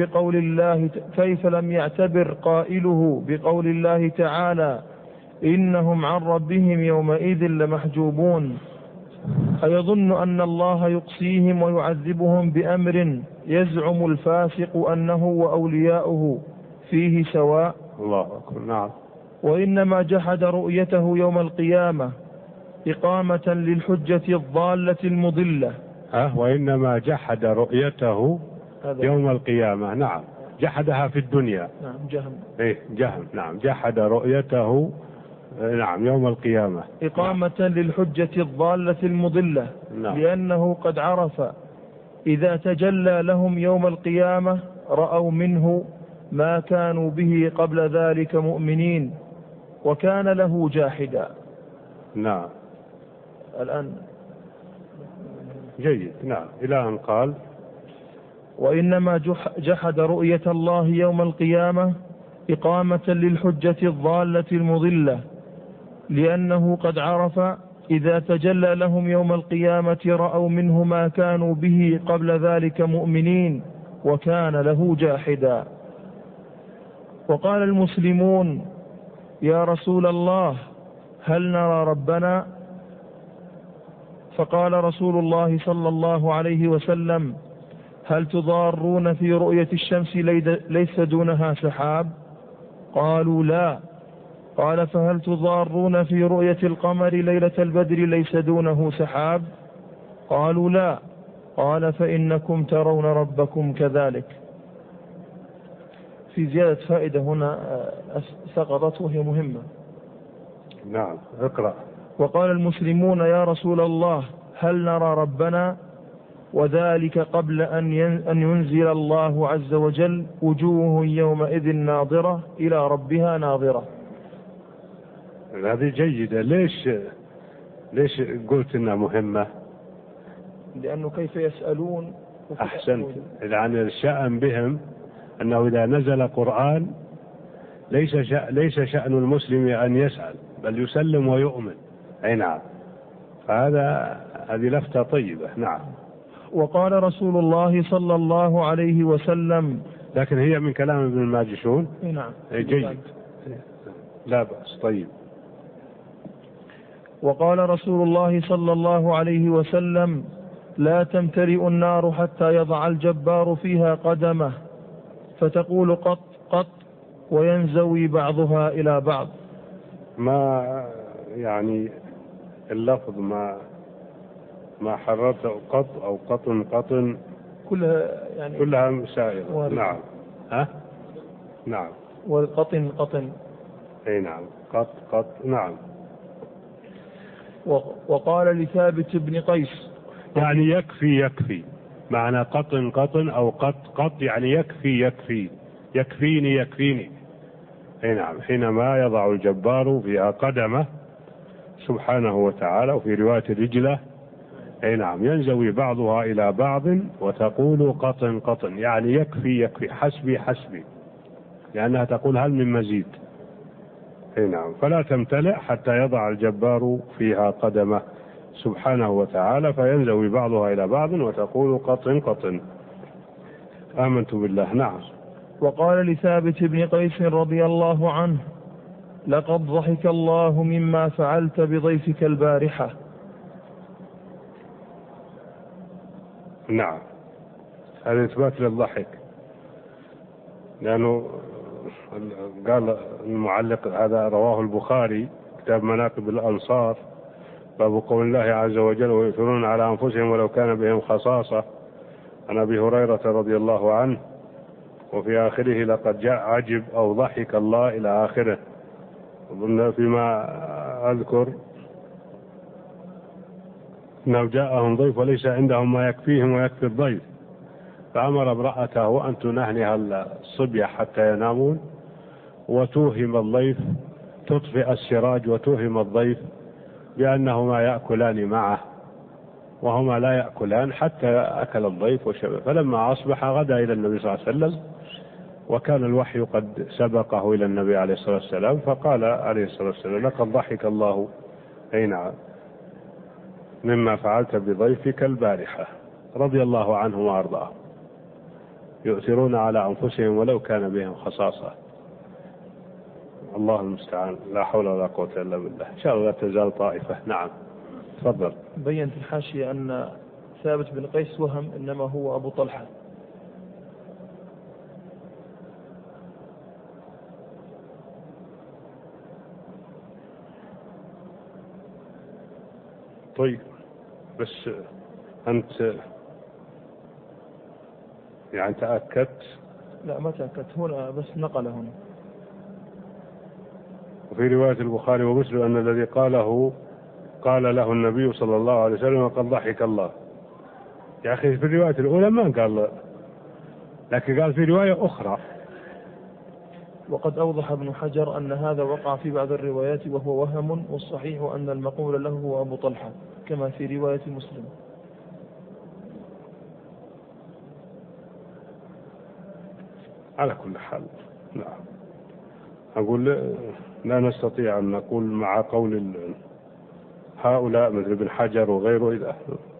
بقول الله تعالى: إنهم عن ربهم يومئذ لمحجوبون؟ أيظن أن الله يقصيهم ويعذبهم بأمر يزعم الفاسق أنه وأولياؤه فيه سواء؟ الله أكبر. نعم. وإنما جحد رؤيته يوم القيامة إقامة للحجة الضالة المضلة. وإنما جحد رؤيته يوم القيامة. نعم، جحدها في الدنيا. نعم، جهم. جهم. نعم، جحد رؤيته. نعم، يوم القيامة إقامة للحجة الضالة المضلة. نعم. لأنه قد عرف إذا تجلى لهم يوم القيامة رأوا منه ما كانوا به قبل ذلك مؤمنين، وكان له جاحدا. نعم. الآن جيد. نعم، إلى أن قال: وإنما جحد رؤية الله يوم القيامة إقامة للحجة الضالة المضلة، لأنه قد عرف إذا تجلى لهم يوم القيامة رأوا منه ما كانوا به قبل ذلك مؤمنين وكان له جاحدا. وقال المسلمون يا رسول الله هل نرى ربنا؟ فقال رسول الله صلى الله عليه وسلم هل تضارون في رؤية الشمس ليس دونها سحاب؟ قالوا لا. قال فهل تضارون في رؤية القمر ليلة البدر ليس دونه سحاب؟ قالوا لا. قال فإنكم ترون ربكم كذلك. في زيادة فائدة هنا سقطت وهي مهمة. نعم اقرأ. وقال المسلمون يا رسول الله هل نرى ربنا؟ وذلك قبل أن ينزل الله عز وجل وجوه يومئذ ناظرة إلى ربها ناظرة. هذه جيدة. ليش قلت إنها مهمة؟ لأنه كيف يسألون. أحسنت. يعني الشأن بهم أنه إذا نزل قرآن ليس شأن المسلم أن يسأل بل يسلم ويؤمن. أي نعم. هذه لفتة طيبة. نعم. وقال رسول الله صلى الله عليه وسلم. لكن هي من كلام ابن الماجشون. نعم. جيد. لا بأس. طيب. وقال رسول الله صلى الله عليه وسلم لا تمتلئ النار حتى يضع الجبار فيها قدمه فتقول قط قط وينزوي بعضها إلى بعض. ما يعني اللفظ ما حررته قط أو قطن كلها سائرة. نعم. نعم. والقطن. أي نعم. قط. نعم. وقال لثابت بن قيس يعني يكفي معنى قطن أو قط يعني يكفيني. أي نعم. حينما يضع الجبار فيها قدمه سبحانه وتعالى وفي رواية رجله. أي نعم. ينزوي بعضها إلى بعض وتقول قطن يعني يكفي حسبي لأنها تقول هل من مزيد. أي نعم. فلا تمتلئ حتى يضع الجبار فيها قدمه سبحانه وتعالى فينزوي بعضها إلى بعض وتقول قطن. آمنت بالله. نعم. وقال لثابت بن قيس رضي الله عنه لقد ضحك الله مما فعلت بضيفك البارحة. نعم. هذا إثبات للضحك لأنه قال المعلق هذا رواه البخاري كتاب مناقب الأنصار باب قول الله عز وجل ويؤثرون على أنفسهم ولو كان بهم خصاصة عن أبي هريرة رضي الله عنه وفي آخره لقد جاء عجب أو ضحك الله إلى آخره. فيما أذكر أنه جاءهم ضيف وليس عندهم ما يكفيهم ويكفي الضيف فأمر امرأته أن تنهنها الصبية حتى ينامون وتوهم الضيف تطفئ السراج وتوهم الضيف بأنهما يأكلان معه وهما لا يأكلان حتى أكل الضيف وشبه. فلما أصبح غدا إلى النبي صلى الله عليه وسلم وكان الوحي قد سبقه إلى النبي عليه الصلاة والسلام فقال عليه الصلاة والسلام لقد ضحك الله أي نعم مما فعلت بضيفك البارحة رضي الله عنه وأرضاه يؤثرون على أنفسهم ولو كان بهم خصاصة. الله المستعان. لا حول ولا قوة إلا بالله. إن شاء الله لا تزال طائفة. نعم. تفضل. بيّن في الحاشية أن ثابت بن قيس وهم إنما هو أبو طلحة. طيب بس أنت يعني تأكدت؟ لا ما تأكدت هنا بس نقل هنا. وفي رواية البخاري ومسلم أن الذي قال له النبي صلى الله عليه وسلم وقد ضحك الله. يا أخي في الرواية الأولى ما قال لكن قال في رواية أخرى. وقد أوضح ابن حجر أن هذا وقع في بعض الروايات وهو وهم والصحيح أن المقول له هو أبو طلحة كما في رواية مسلم. على كل حال نعم. أقول لا نستطيع أن نقول مع قول هؤلاء مثل ابن حجر وغيره إذا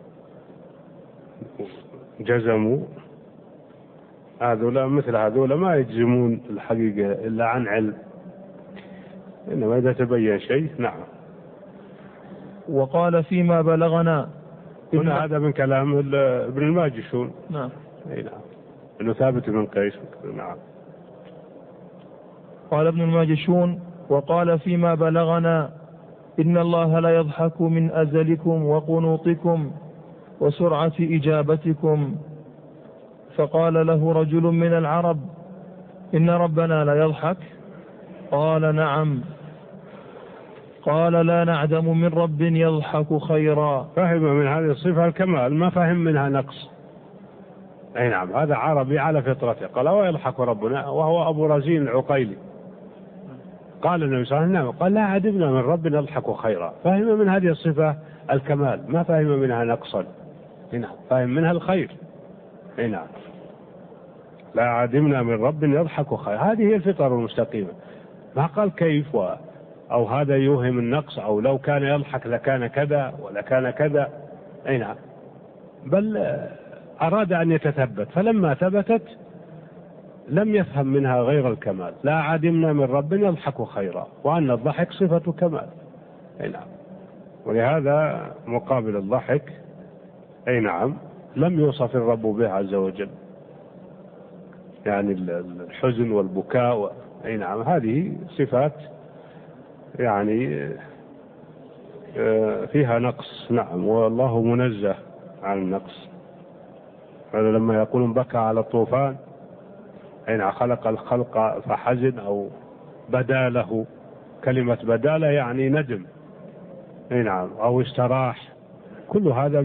جزموا هذولا مثل هذولا ما يجزمون الحقيقة إلا عن علم، إنما إذا تبين شيء. نعم. وقال فيما بلغنا هنا هذا من كلام ابن الماجشون. نعم. أي نعم، إنه ثابت بن قيس. نعم. قال ابن الماجشون: وقال فيما بلغنا إن الله لا يضحك من أزلكم وقنوطكم وسرعة إجابتكم. فقال له رجل من العرب: إن ربنا لا يضحك؟ قال: نعم. قال: لا نعدم من رب يضحك خيرا. فهم من هذه الصفة الكمال، ما فهم منها نقص. أي نعم، هذا عربي على فطرته. قال: ويضحك ربنا، وهو أبو رزين العقيلي. قال النبي صلى الله عليه وسلم: قال: لا عدمنا من رب يضحك خيرا. فهم من هذه الصفة الكمال، ما فهم منها نقصا. نعم، فهم منها الخير. نعم، لا عدمنا من رب يضحك خيرا. هذه هي الفطر المستقيمة. ما قال كيف أو هذا يوهم النقص، أو لو كان يضحك لكان كذا ولكان كذا. أي نعم، بل أراد أن يتثبت، فلما ثبتت لم يفهم منها غير الكمال. لا عدمنا من رب يضحك خيرا، وأن الضحك صفة كمال. أي نعم، ولهذا مقابل الضحك أي نعم لم يوصف الرب به عز وجل، يعني الحزن والبكاء. أي نعم، هذه صفات يعني فيها نقص. نعم، والله منزه عن النقص. هذا لما يقولون بكى على الطوفان، أين خلق الخلق فحزن، أو بدا له، كلمة بدا له يعني ندم. أي نعم، أو استراح. كل هذا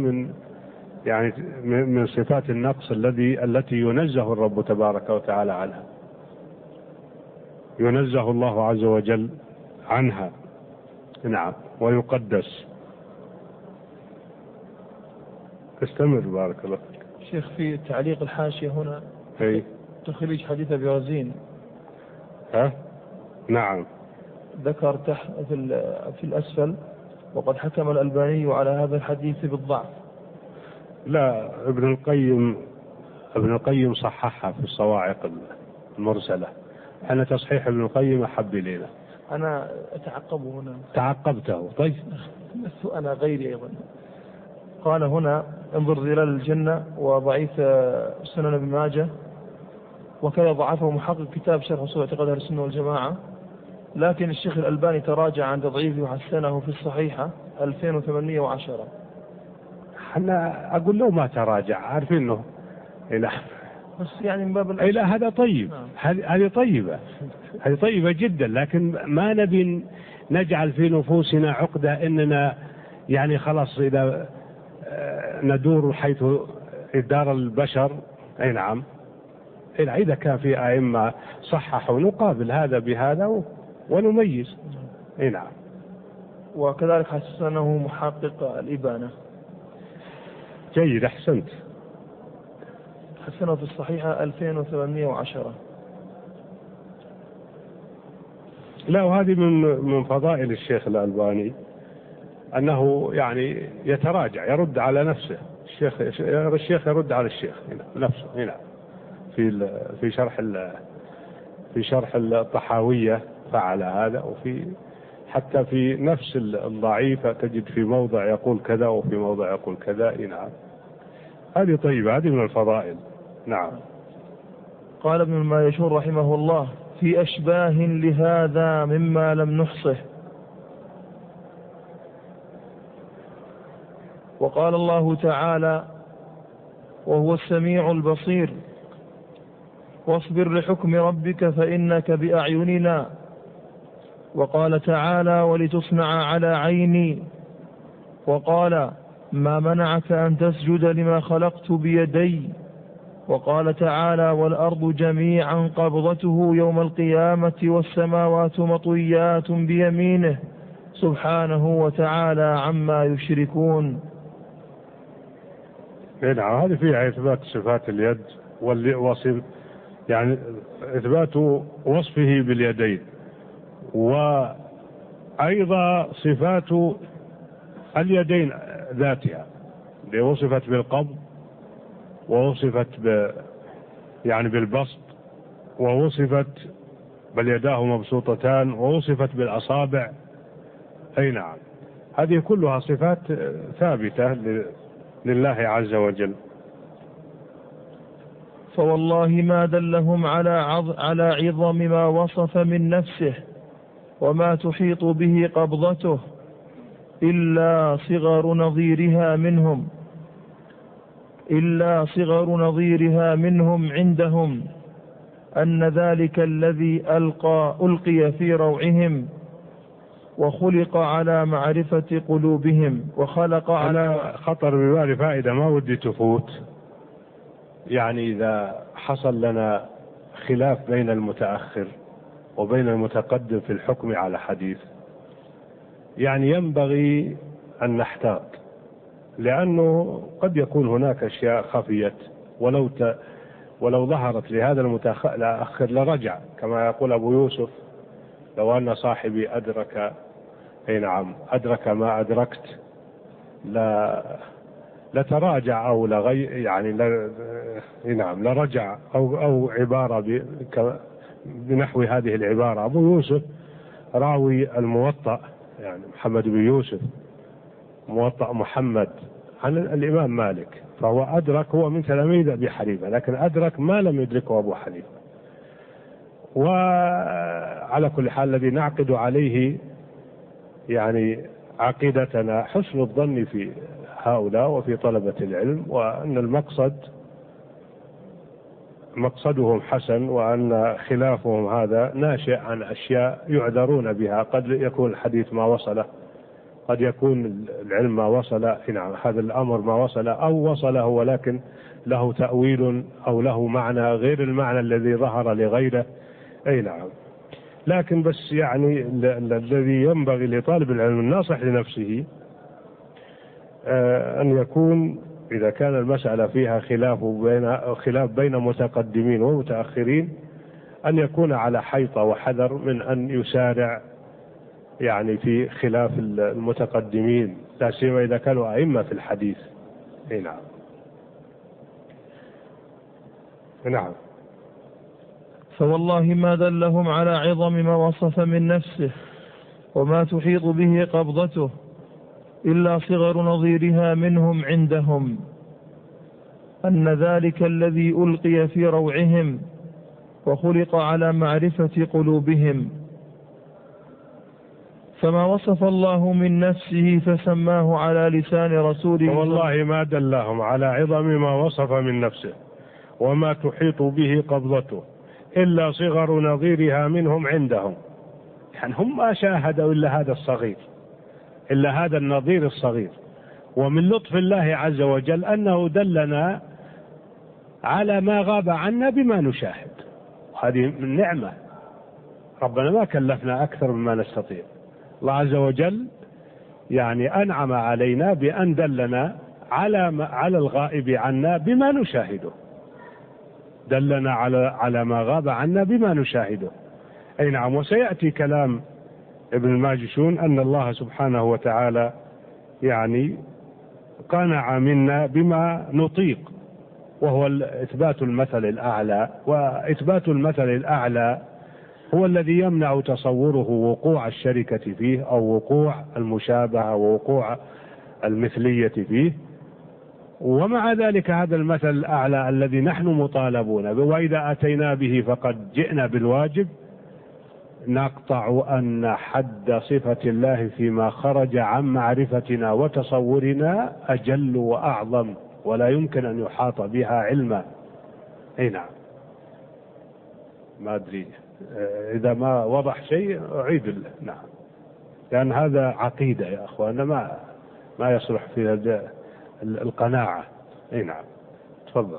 من صفات النقص التي ينزه الرب تبارك وتعالى عنها، ينزه الله عز وجل عنها. نعم، ويقدس. استمر بارك الله فيك. شيخ، في تعليق الحاشية هنا تخريج حديث أبي رزين. نعم. ذكر تحت في الأسفل: وقد حكم الألباني على هذا الحديث بالضعف. لا، ابن القيم صححها في الصواعق المرسلة. أنا تصحيح ابن القيم أحب إلينا. أنا أتعقبه هنا. تعقبته؟ طيب. أنا غيري أيضا. قال هنا: انظر ظلال الجنة وضعيف سنن ابن ماجه، وكذا ضعفه محقق كتاب شرح أصول اعتقاد أهل السنة والجماعة، لكن الشيخ الألباني تراجع عن تضعيفه وحسنه في الصحيحة 2810. أنا أقول له ما تراجع، عارفين إنه لا، بس يعني من باب لا، هذا طيب. هذه طيبة، هذه طيبة جدا، لكن ما نبي نجعل في نفوسنا عقدة إننا يعني خلاص إذا ندور حيث إدار البشر. أي نعم، إذا كان في أئمة صححوا نقابل هذا بهذا ونميز. أي نعم. وكذلك حسنه محقق الإبانة. جيد، أحسنت. حسنه في الصحيحة 2810. لا، وهذه من فضائل الشيخ الألباني أنه يعني يتراجع، يرد على نفسه. الشيخ يرد على الشيخ نفسه. هنا في شرح الطحاوية فعل هذا، وفي حتى في نفس الضعيفة تجد في موضع يقول كذا وفي موضع يقول كذا. نعم، هذه طيبة، هذه من الفضائل. نعم. قال ابن الماجشون رحمه الله: في أشباه لهذا مما لم نحصه. وقال الله تعالى: وهو السميع البصير، واصبر لحكم ربك فإنك بأعيننا. وقال تعالى: ولتصنع على عيني. وقال: ما منعك أن تسجد لما خلقت بيدي. وقال تعالى: والأرض جميعا قبضته يوم القيامة والسماوات مطويات بيمينه سبحانه وتعالى عما يشركون. نعم، هذه فيها إثبات صفات اليد والوصف، يعني إثبات وصفه باليدين، وأيضا صفات اليدين ذاتها وصفت بالقبض، ووصفت يعني بالبسط، ووصفت بل يداه مبسوطتان، ووصفت بالأصابع. أي نعم، هذه كلها صفات ثابتة لله عز وجل. فوالله ما دلهم على عظم ما وصف من نفسه وما تحيط به قبضته إلا صغر نظيرها منهم عندهم، أن ذلك الذي ألقي في روعهم وخلق على معرفة قلوبهم وخلق على خطر ببالي فائدة ما ودي تفوت. يعني إذا حصل لنا خلاف بين المتأخر وبين المتقدم في الحكم على حديث، يعني ينبغي أن نحتاط، لأنه قد يكون هناك أشياء خفيت ولو ظهرت لهذا المتأخر لرجع، كما يقول أبو يوسف: لو أن صاحبي أدرك ما أدركت لتراجع أو لرجع أو عبارة بنحو هذه العبارة. أبو يوسف راوي الموطأ، يعني محمد بن يوسف موطأ محمد عن الإمام مالك، فهو أدرك، هو من تلاميذ أبي حنيفة، لكن أدرك ما لم يدركه أبو حنيفة. وعلى كل حال الذي نعقد عليه يعني عقيدتنا حسن الظن في هؤلاء وفي طلبة العلم، وأن مقصدهم حسن، وأن خلافهم هذا ناشئ عن أشياء يعذرون بها. قد يكون الحديث ما وصله، قد يكون العلم ما وصل، هذا الأمر ما وصل أو وصله ولكن له تأويل أو له معنى غير المعنى الذي ظهر لغيره. أي نعم، لكن بس يعني الذي ينبغي لطالب العلم الناصح لنفسه أن يكون إذا كان المسألة فيها خلاف بين متقدمين ومتأخرين، أن يكون على حيطة وحذر من أن يسارع يعني في خلاف المتقدمين، لا سيما إذا كانوا أئمة في الحديث. نعم. فوالله ما دلهم على عظم ما وصف من نفسه وما تحيط به قبضته إلا صغر نظيرها منهم عندهم، أن ذلك الذي ألقي في روعهم وخلق على معرفة قلوبهم. فما وصف الله من نفسه فسماه على لسان رسوله. والله ما دلهم على عظم ما وصف من نفسه وما تحيط به قبضته إلا صغر نظيرها منهم عندهم، يعني هم ما شاهدوا إلا هذا الصغير، إلا هذا النظير الصغير. ومن لطف الله عز وجل أنه دلنا على ما غاب عنا بما نشاهد، هذه من نعمة. ربنا ما كلفنا أكثر مما نستطيع. الله عز وجل يعني أنعم علينا بأن دلنا على الغائب عنا بما نشاهده، دلنا على ما غاب عنا بما نشاهده. أي نعم. وسيأتي كلام ابن الماجشون أن الله سبحانه وتعالى يعني قنع منا بما نطيق، وهو إثبات المثل الأعلى، وإثبات المثل الأعلى هو الذي يمنع تصوره وقوع الشركة فيه أو وقوع المشابهة ووقوع المثلية فيه. ومع ذلك هذا المثل الأعلى الذي نحن مطالبون به، وإذا أتينا به فقد جئنا بالواجب، نقطع أن حد صفة الله فيما خرج عن معرفتنا وتصورنا أجل وأعظم، ولا يمكن أن يحاط بها علما. أي نعم. ما أدري إذا ما وضح شيء أعيد له. نعم، لأن هذا عقيدة يا أخوان، ما يصلح فيها القناعة. أي نعم، تفضل.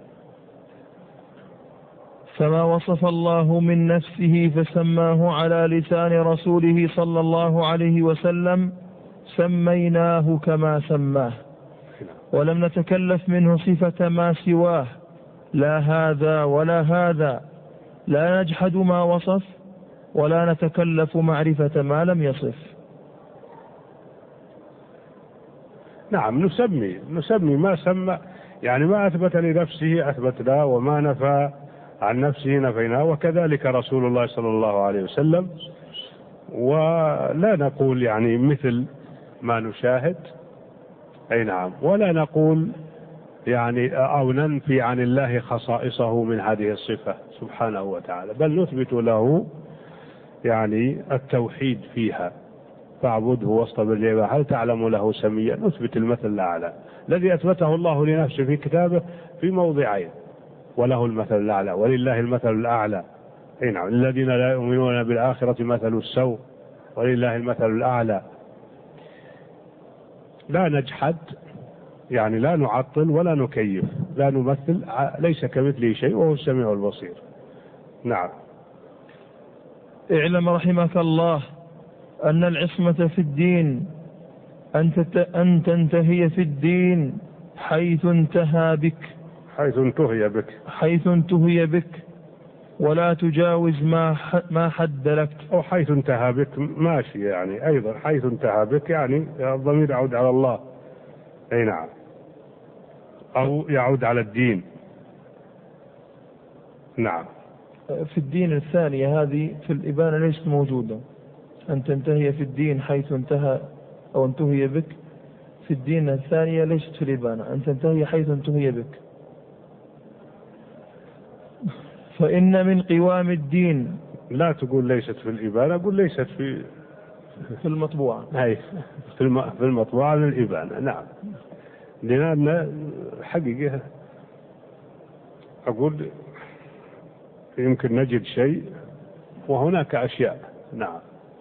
فما وصف الله من نفسه فسماه على لسان رسوله صلى الله عليه وسلم سميناه كما سماه، ولم نتكلف منه صفة ما سواه، لا هذا ولا هذا، لا نجحد ما وصف ولا نتكلف معرفة ما لم يصف. نعم نسمي ما سمى، يعني ما أثبت لنفسه أثبتناه، وما نفى عن نفسه نفيناه، وكذلك رسول الله صلى الله عليه وسلم. ولا نقول يعني مثل ما نشاهد، أي نعم، ولا نقول يعني أو ننفي عن الله خصائصه من هذه الصفة سبحانه وتعالى، بل نثبت له يعني التوحيد فيها، فاعبده واصطبر لعباده هل تعلم له سميا. نثبت المثل الأعلى الذي أثبته الله لنفسه في كتابه في موضعين، وله المثل الأعلى ولله المثل الأعلى. أي نعم، الذين لا يؤمنون بالآخرة مثل السوء ولله المثل الأعلى. لا نجحد، يعني لا نعطل ولا نكيف، لا نمثل، ليس كمثله شيء وهو السميع البصير. نعم. اعلم رحمك الله أن العصمة في الدين أن تنتهي في الدين حيث انتهى بك، حيث انتهي بك ولا تجاوز ما حد لك. أو حيث انتهى بك ماشي، يعني أيضا حيث انتهى بك يعني الضمير يعود على الله. أي نعم، أو يعود على الدين. نعم. في الدين الثانية هذه في الإبانة ليست موجودة، أن تنتهي في الدين حيث انتهى أو انتهي بك. في الدين الثانية ليست في الإبانة، أن تنتهي حيث انتهي بك. فإن من قوام الدين، لا تقول ليست في الإبانة، قل ليست في المطبوعة. هاي في المطبوعة للإبانة. نعم، لأن حقيقة أقول يمكن نجد شيء وهناك أشياء. نعم.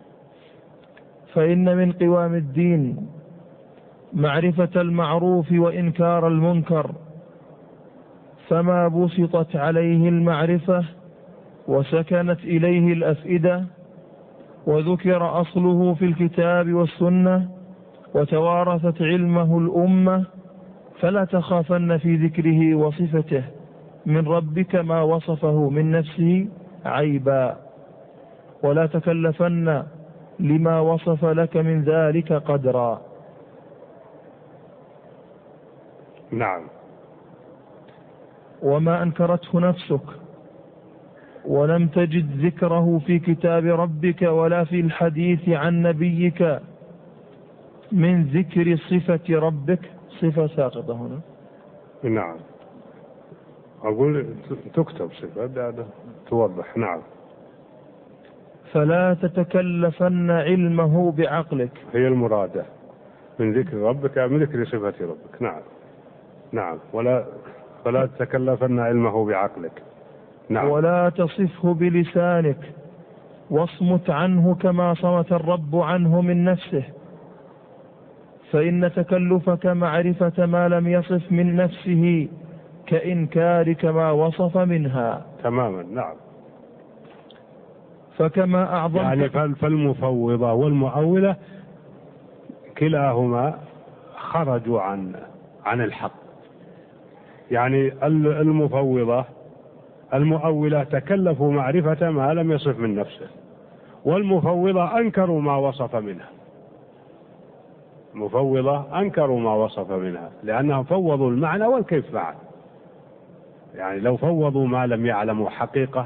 فإن من قوام الدين معرفة المعروف وإنكار المنكر، فما بسطت عليه المعرفة وسكنت إليه الأفئدة وذكر أصله في الكتاب والسنة وتوارثت علمه الأمة، فلا تخافن في ذكره وصفته من ربك ما وصفه من نفسه عيبا، ولا تكلفن لما وصف لك من ذلك قدرا. نعم. وما أنكرته نفسك ولم تجد ذكره في كتاب ربك ولا في الحديث عن نبيك من ذكر صفة ربك، صفة ساقطة هنا. نعم، أقول تكتب صفة توضح. نعم. فلا تتكلفن علمه بعقلك، هي المرادة من ذكر ربك، من ذكر صفة ربك. نعم. نعم، فلا تتكلفن علمه بعقلك. نعم. ولا تصفه بلسانك واصمت عنه كما صمت الرب عنه من نفسه، فإن تكلفك معرفة ما لم يصف من نفسه كإنكارك ما وصف منها. تماما. نعم. فكما أعظمت، يعني فالمفوضة والمؤولة كلاهما خرجوا عن الحق. يعني المؤولة تكلفوا معرفة ما لم يصف من نفسه، والمفوضة أنكروا ما وصف منها. المفوضة أنكروا ما وصف منها لأنهم فوضوا المعنى والكيف معا. يعني لو فوضوا ما لم يعلموا حقيقة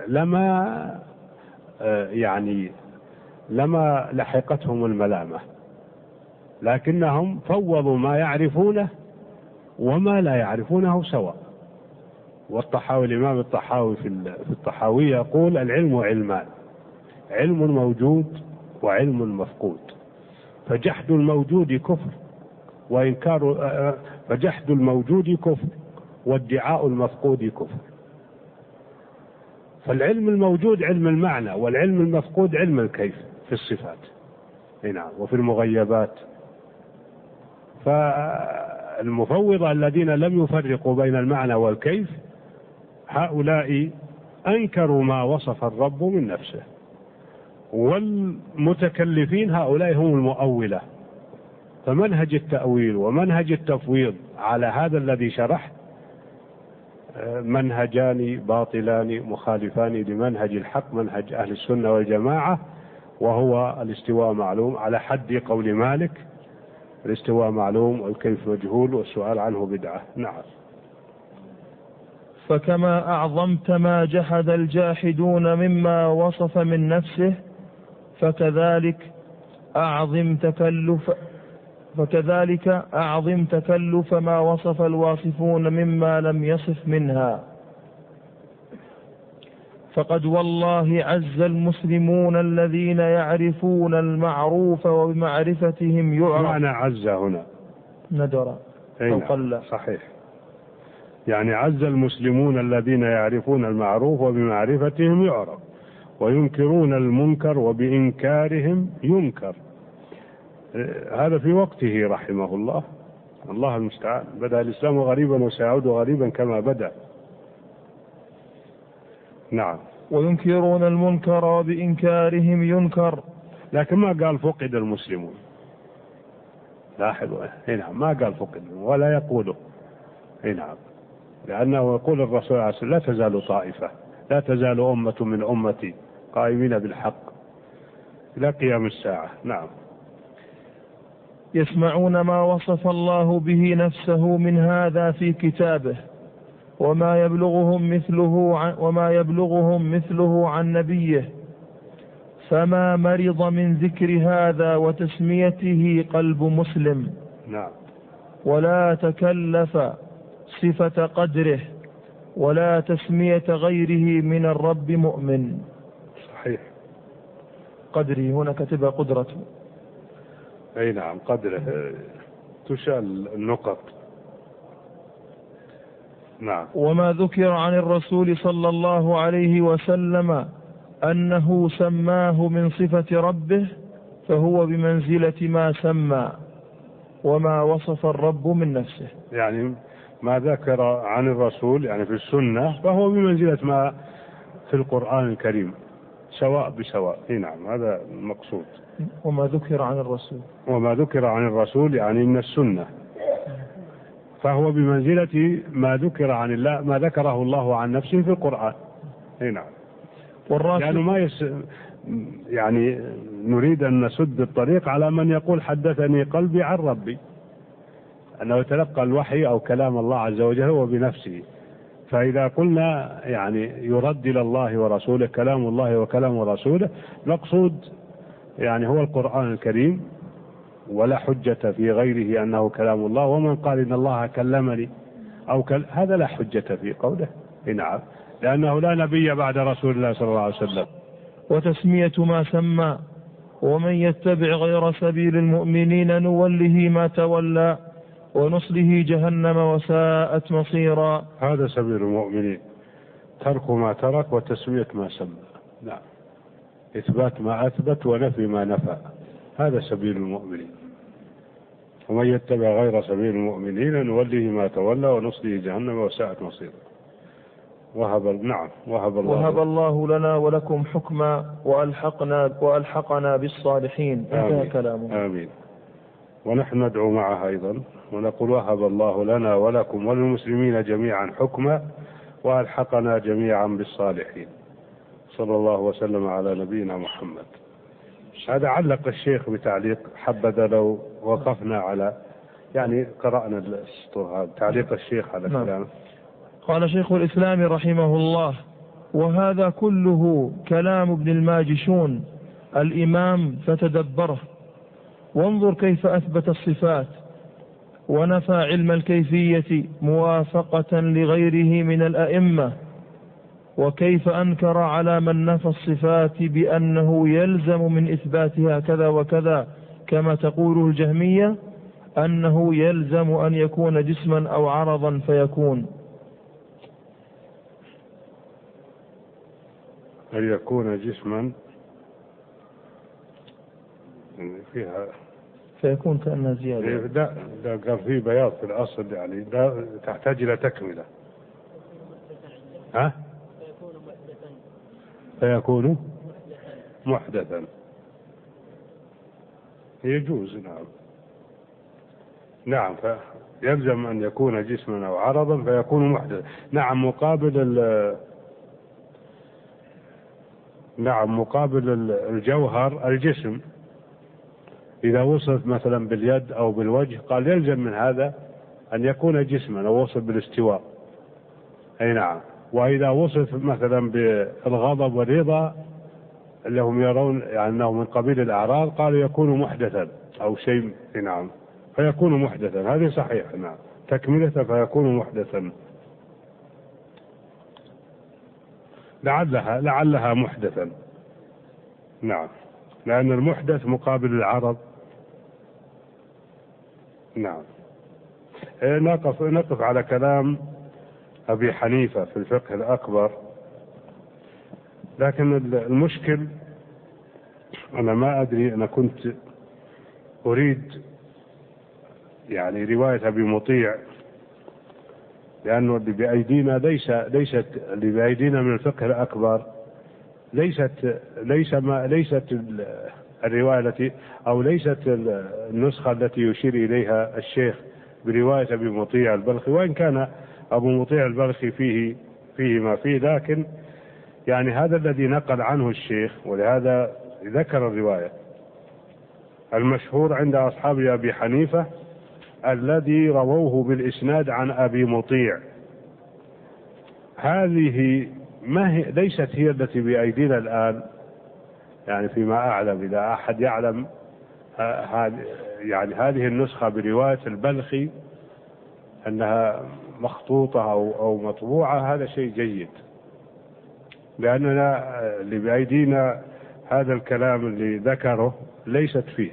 لما لحقتهم الملامة، لكنهم فوضوا ما يعرفونه وما لا يعرفونه سواء. والطحاوي، الإمام الطحاوي في الطحاوي يقول: العلم علمان، علم موجود وعلم مفقود، فجحد الموجود كفر فجحد الموجود كفر وادعاء المفقود كفر. فالعلم الموجود علم المعنى، والعلم المفقود علم الكيف في الصفات. نعم. وفي المغيبات. فالمفوضة الذين لم يفرقوا بين المعنى والكيف هؤلاء أنكروا ما وصف الرب من نفسه، والمتكلفين هؤلاء هم المؤولة. فمنهج التأويل ومنهج التفويض على هذا الذي شرح منهجان باطلان مخالفان لمنهج الحق، منهج أهل السنة والجماعة، وهو الاستواء معلوم على حد قول مالك: الاستواء معلوم والكيف مجهول والسؤال عنه بدعة. نعم. فكما أعظمت ما جحد الجاحدون مما وصف من نفسه فكذلك أعظم تكلف ما وصف الواصفون مما لم يصف منها. فقد والله عز المسلمون الذين يعرفون المعروف وبمعرفتهم يعرف. معنى عز هنا ندر أو قل. صحيح، يعني عز المسلمون الذين يعرفون المعروف وبمعرفتهم يعرف، وينكرون المنكر وبإنكارهم ينكر. هذا في وقته رحمه الله. الله المستعان. بدأ الإسلام غريبا وسيعود غريبا كما بدأ. نعم. وينكرون المنكر وبإنكارهم ينكر، لكن ما قال فقد المسلمون. لاحظوا هنا ما قال فقد ولا يقوله. نعم. لأنه يقول الرسول عليه الصلاة والسلام: لا تزال طائفة، لا تزال أمة من أمتي قائمين بالحق إلى قيام الساعة. نعم. يسمعون ما وصف الله به نفسه من هذا في كتابه وما يبلغهم مثله عن نبيه، فما مرض من ذكر هذا وتسميته قلب مسلم. نعم. ولا تكلف صفة قدره ولا تسمية غيره من الرب مؤمن. صحيح. قدره هنا كتبها قدرته. أي نعم، قدره تشال النقط. نعم. وما ذكر عن الرسول صلى الله عليه وسلم أنه سماه من صفة ربه فهو بمنزلة ما سمى وما وصف الرب من نفسه. يعني ما ذكر عن الرسول يعني في السنة فهو بمنزلة ما في القرآن الكريم، سواء بسواء. نعم، هذا المقصود. وما ذكر عن الرسول يعني من السنة، فهو بمنزلة ما ذكر عن الله، ما ذكره الله عن نفسه في القرآن. نعم. يعني ما يعني نريد أن نسد الطريق على من يقول حدثني قلبي عن ربي، أنه يتلقى الوحي أو كلام الله عز وجل هو بنفسه. فإذا قلنا يعني يرد إلى الله ورسوله، كلام الله وكلام رسوله، مقصود يعني هو القرآن الكريم، ولا حجة في غيره أنه كلام الله. ومن قال إن الله كلمني هذا لا حجة في قوله. نعم، لأنه لا نبي بعد رسول الله صلى الله عليه وسلم. وتسمية ما سمى: ومن يتبع غير سبيل المؤمنين نوله ما تولى ونصله جهنم وساءت مصيرا. هذا سبيل المؤمنين، ترك ما ترك وتسمية ما سمى. نعم، إثبات ما أثبت ونفي ما نفى، هذا سبيل المؤمنين. ومن يتبع غير سبيل المؤمنين نوله ما تولى ونصله جهنم وساءت مصيرا. وهب الله لنا ولكم حكما وألحقنا بالصالحين. انتهى كلامه. آمين. ونحن ندعو معها أيضا ونقول: وهب الله لنا ولكم وللمسلمين جميعا حكما وألحقنا جميعا بالصالحين. صلى الله وسلم على نبينا محمد. هذا علق الشيخ بتعليق، حبذا لو وقفنا على يعني قرأنا السطور هذا تعليق الشيخ على كلامه. قال شيخ الإسلام رحمه الله: وهذا كله كلام ابن الماجشون الإمام فتدبره، وانظر كيف أثبت الصفات ونفى علم الكيفية موافقة لغيره من الأئمة، وكيف أنكر على من نفى الصفات بأنه يلزم من إثباتها كذا وكذا، كما تقوله الجهمية أنه يلزم أن يكون جسما أو عرضا فيكون. أن يكون جسما فيها فيكون كأنها زيادة. ده قال فيه بياض في الأصل، يعني ده تحتاج إلى تكملة. فيكون محدثا يجوز. نعم فيلزم أن يكون جسما أو عرضا فيكون محدثا. نعم، مقابل الجوهر الجسم، إذا وصف مثلا باليد أو بالوجه قال يلزم من هذا أن يكون جسما أو وصف بالاستواء. أي نعم. وإذا وصف مثلا بالغضب والرضا اللي هم يرون يعني أنه من قبيل الأعراض قالوا يكون محدثا أو شيء. نعم، فيكون محدثا، هذه صحيح. نعم، تكملة فيكون محدثا، لعلها محدثا. نعم، لأن المحدث مقابل العرض. نعم. نقف على كلام أبي حنيفة في الفقه الأكبر. لكن المشكل أنا ما أدري، أنا كنت أريد يعني رواية أبي مطيع، لأنه اللي بأيدينا ليست اللي بأيدينا من الفقه الأكبر ليست الرواية التي أو ليست النسخة التي يشير إليها الشيخ برواية أبي مطيع البلخي، وإن كان أبو مطيع البلخي فيه ما فيه، لكن يعني هذا الذي نقل عنه الشيخ، ولهذا ذكر الرواية المشهور عند أصحاب أبي حنيفة الذي رووه بالإسناد عن أبي مطيع. هذه ليست هي التي بأيدينا الآن، يعني فيما أعلم. إذا أحد يعلم يعني هذه النسخة برواية البلخي أنها مخطوطة أو مطبوعة، هذا شيء جيد، لأننا اللي بأيدينا هذا الكلام اللي ذكره ليست فيه.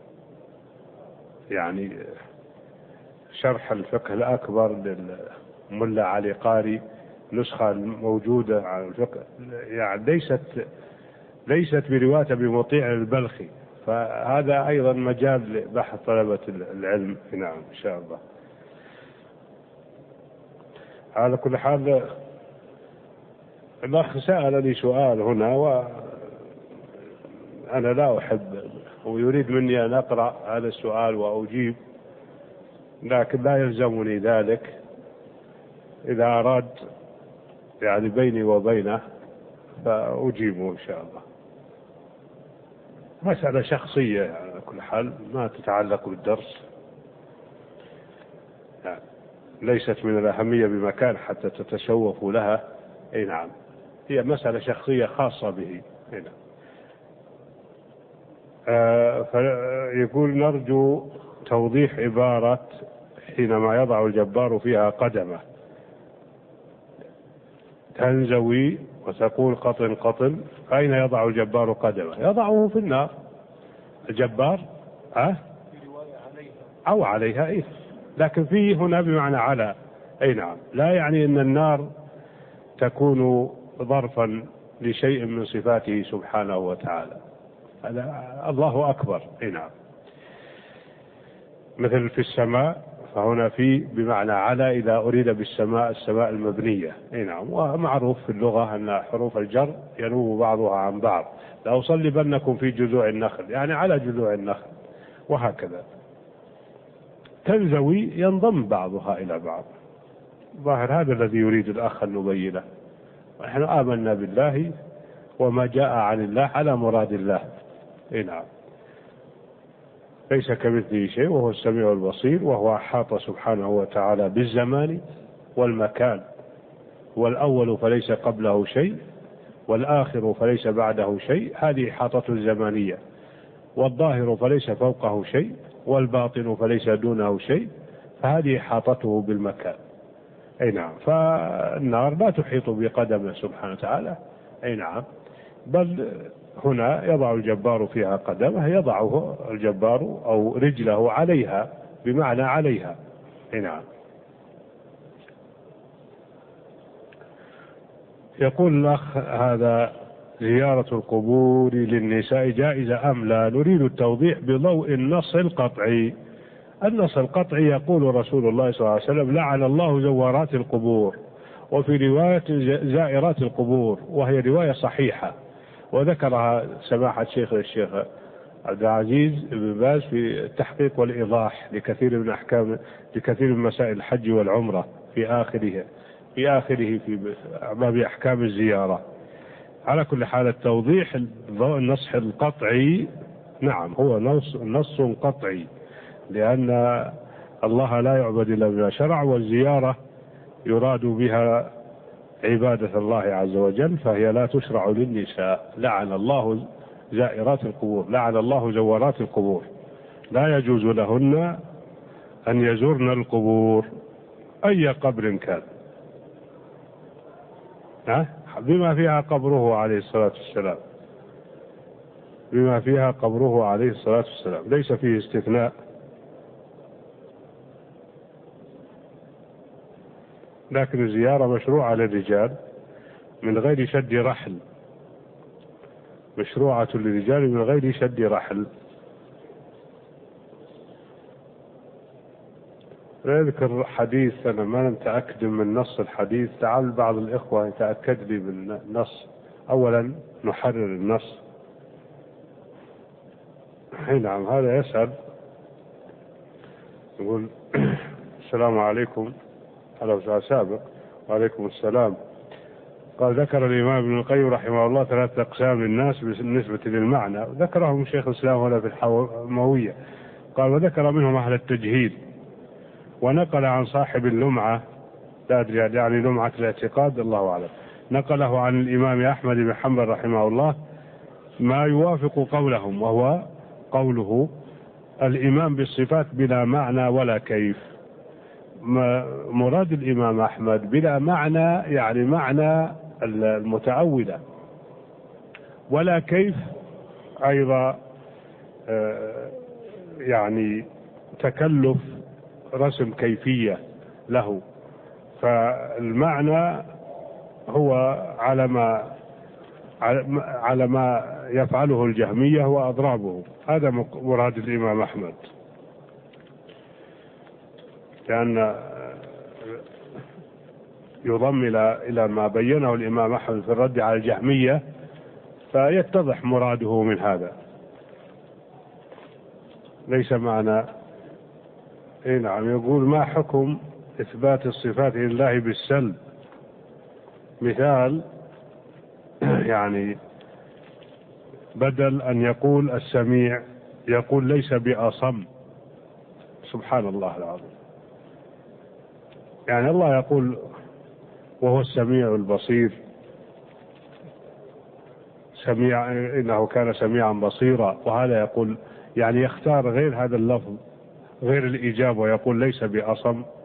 يعني شرح الفقه الأكبر للملا علي قاري نسخة موجودة على الفقه، يعني ليست برواية أبي مطيع البلخي، فهذا أيضا مجال لبحث طلبة العلم. نعم إن شاء الله. على كل حال الأخ سألني سؤال هنا وأنا لا أحب، ويريد مني أن أقرأ هذا السؤال وأجيب، لكن لا يلزمني ذلك. إذا أراد يعني بيني وبينه فأجيبه إن شاء الله. مسألة شخصية يعني على كل حال، ما تتعلق بالدرس، يعني ليست من الأهمية بمكان حتى تتشوفوا لها. أي نعم، هي مسألة شخصية خاصة به. أي نعم. فيقول نرجو توضيح عبارة حينما يضع الجبار فيها قدمه تنزوي وتقول قطن قطن، أين يضع الجبار قدمه؟ يضعه في النار الجبار أو عليها. إيه؟ لكن فيه هنا بمعنى على. أي نعم، لا يعني أن النار تكون ظرفا لشيء من صفاته سبحانه وتعالى، هذا الله أكبر. أي نعم. مثل في السماء، فهنا في بمعنى على إذا أريد بالسماء السماء المبنية. أي نعم. ومعروف في اللغة أن حروف الجر ينوب بعضها عن بعض، لأصلبنكم في جذوع النخل، يعني على جذوع النخل، وهكذا. تنزوي ينضم بعضها إلى بعض. ظاهر هذا الذي يريد الأخ أن نبينه. ونحن آمنا بالله وما جاء عن الله على مراد الله. إيه نعم. ليس كمثله شيء وهو السميع البصير، وهو أحاط سبحانه وتعالى بالزمان والمكان، والأول فليس قبله شيء والآخر فليس بعده شيء، هذه إحاطة الزمانية. والظاهر فليس فوقه شيء والباطن فليس دونه شيء، فهذه إحاطته بالمكان. أي نعم. فالنار لا تحيط بقدمه سبحانه وتعالى. أي نعم. بل هنا يضع الجبار فيها قدمه، يضعه الجبار أو رجله عليها بمعنى عليها. أي نعم. يقول الأخ هذا زيارة القبور للنساء جائزة أم لا؟ نريد التوضيح بضوء النص القطعي. النص القطعي يقول رسول الله صلى الله عليه وسلم لعن الله زوارات القبور، وفي رواية زائرات القبور، وهي رواية صحيحة، وذكرها سماحة الشيخ عبد العزيز بن باز في التحقيق والإيضاح لكثير من مسائل الحج والعمرة في آخره في باب أحكام الزيارة. على كل حال التوضيح النص القطعي نعم، هو نص قطعي، لأن الله لا يعبد إلا بما شرع، والزيارة يراد بها عبادة الله عز وجل، فهي لا تشرع للنساء. لعن الله زائرات القبور، لعن الله زوارات القبور، لا يجوز لهن أن يزورن القبور أي قبر كان، بما فيها قبره عليه الصلاة والسلام، بما فيها قبره عليه الصلاة والسلام، ليس فيه استثناء. لكن الزيارة مشروعة للرجال من غير شد رحل، مشروعة للرجال من غير شد رحل. أذكر حديث، أنا ما متأكد من نص الحديث، تعال بعض الإخوة يتأكد لي من النص. أولا نحرر النص. نعم، هذا يسأل يقول السلام عليكم، هذا سؤال سابق. وعليكم السلام. قال ذكر الإمام ابن القيم رحمه الله 3 أقسام للناس بالنسبة للمعنى، ذكرهم شيخ الإسلام هنا في الحموية. قال وذكر منهم أهل التجهيل، ونقل عن صاحب اللمعة، لا أدري يعني لمعة الاعتقاد، الله أعلم، نقله عن الإمام أحمد بن حنبل رحمه الله ما يوافق قولهم، وهو قوله الإيمان بالصفات بلا معنى ولا كيف. مراد الإمام أحمد بلا معنى يعني معنى المتأولة، ولا كيف أيضا يعني تكلف رسم كيفية له. فالمعنى هو على ما يفعله الجهمية وأضرابه، هذا مراد الإمام أحمد، لأن يضم إلى ما بينه الإمام أحمد في الرد على الجهمية، فيتضح مراده من هذا. ليس معنى. نعم، يقول ما حكم إثبات الصفات لله بالسلب؟ مثال، يعني بدل أن يقول السميع يقول ليس بأصم. سبحان الله العظيم. يعني الله يقول وهو السميع البصير، سميع، إنه كان سميعا بصيرا، وهذا يقول يعني يختار غير هذا اللفظ، غير الإجابة، ويقول ليس بأصم.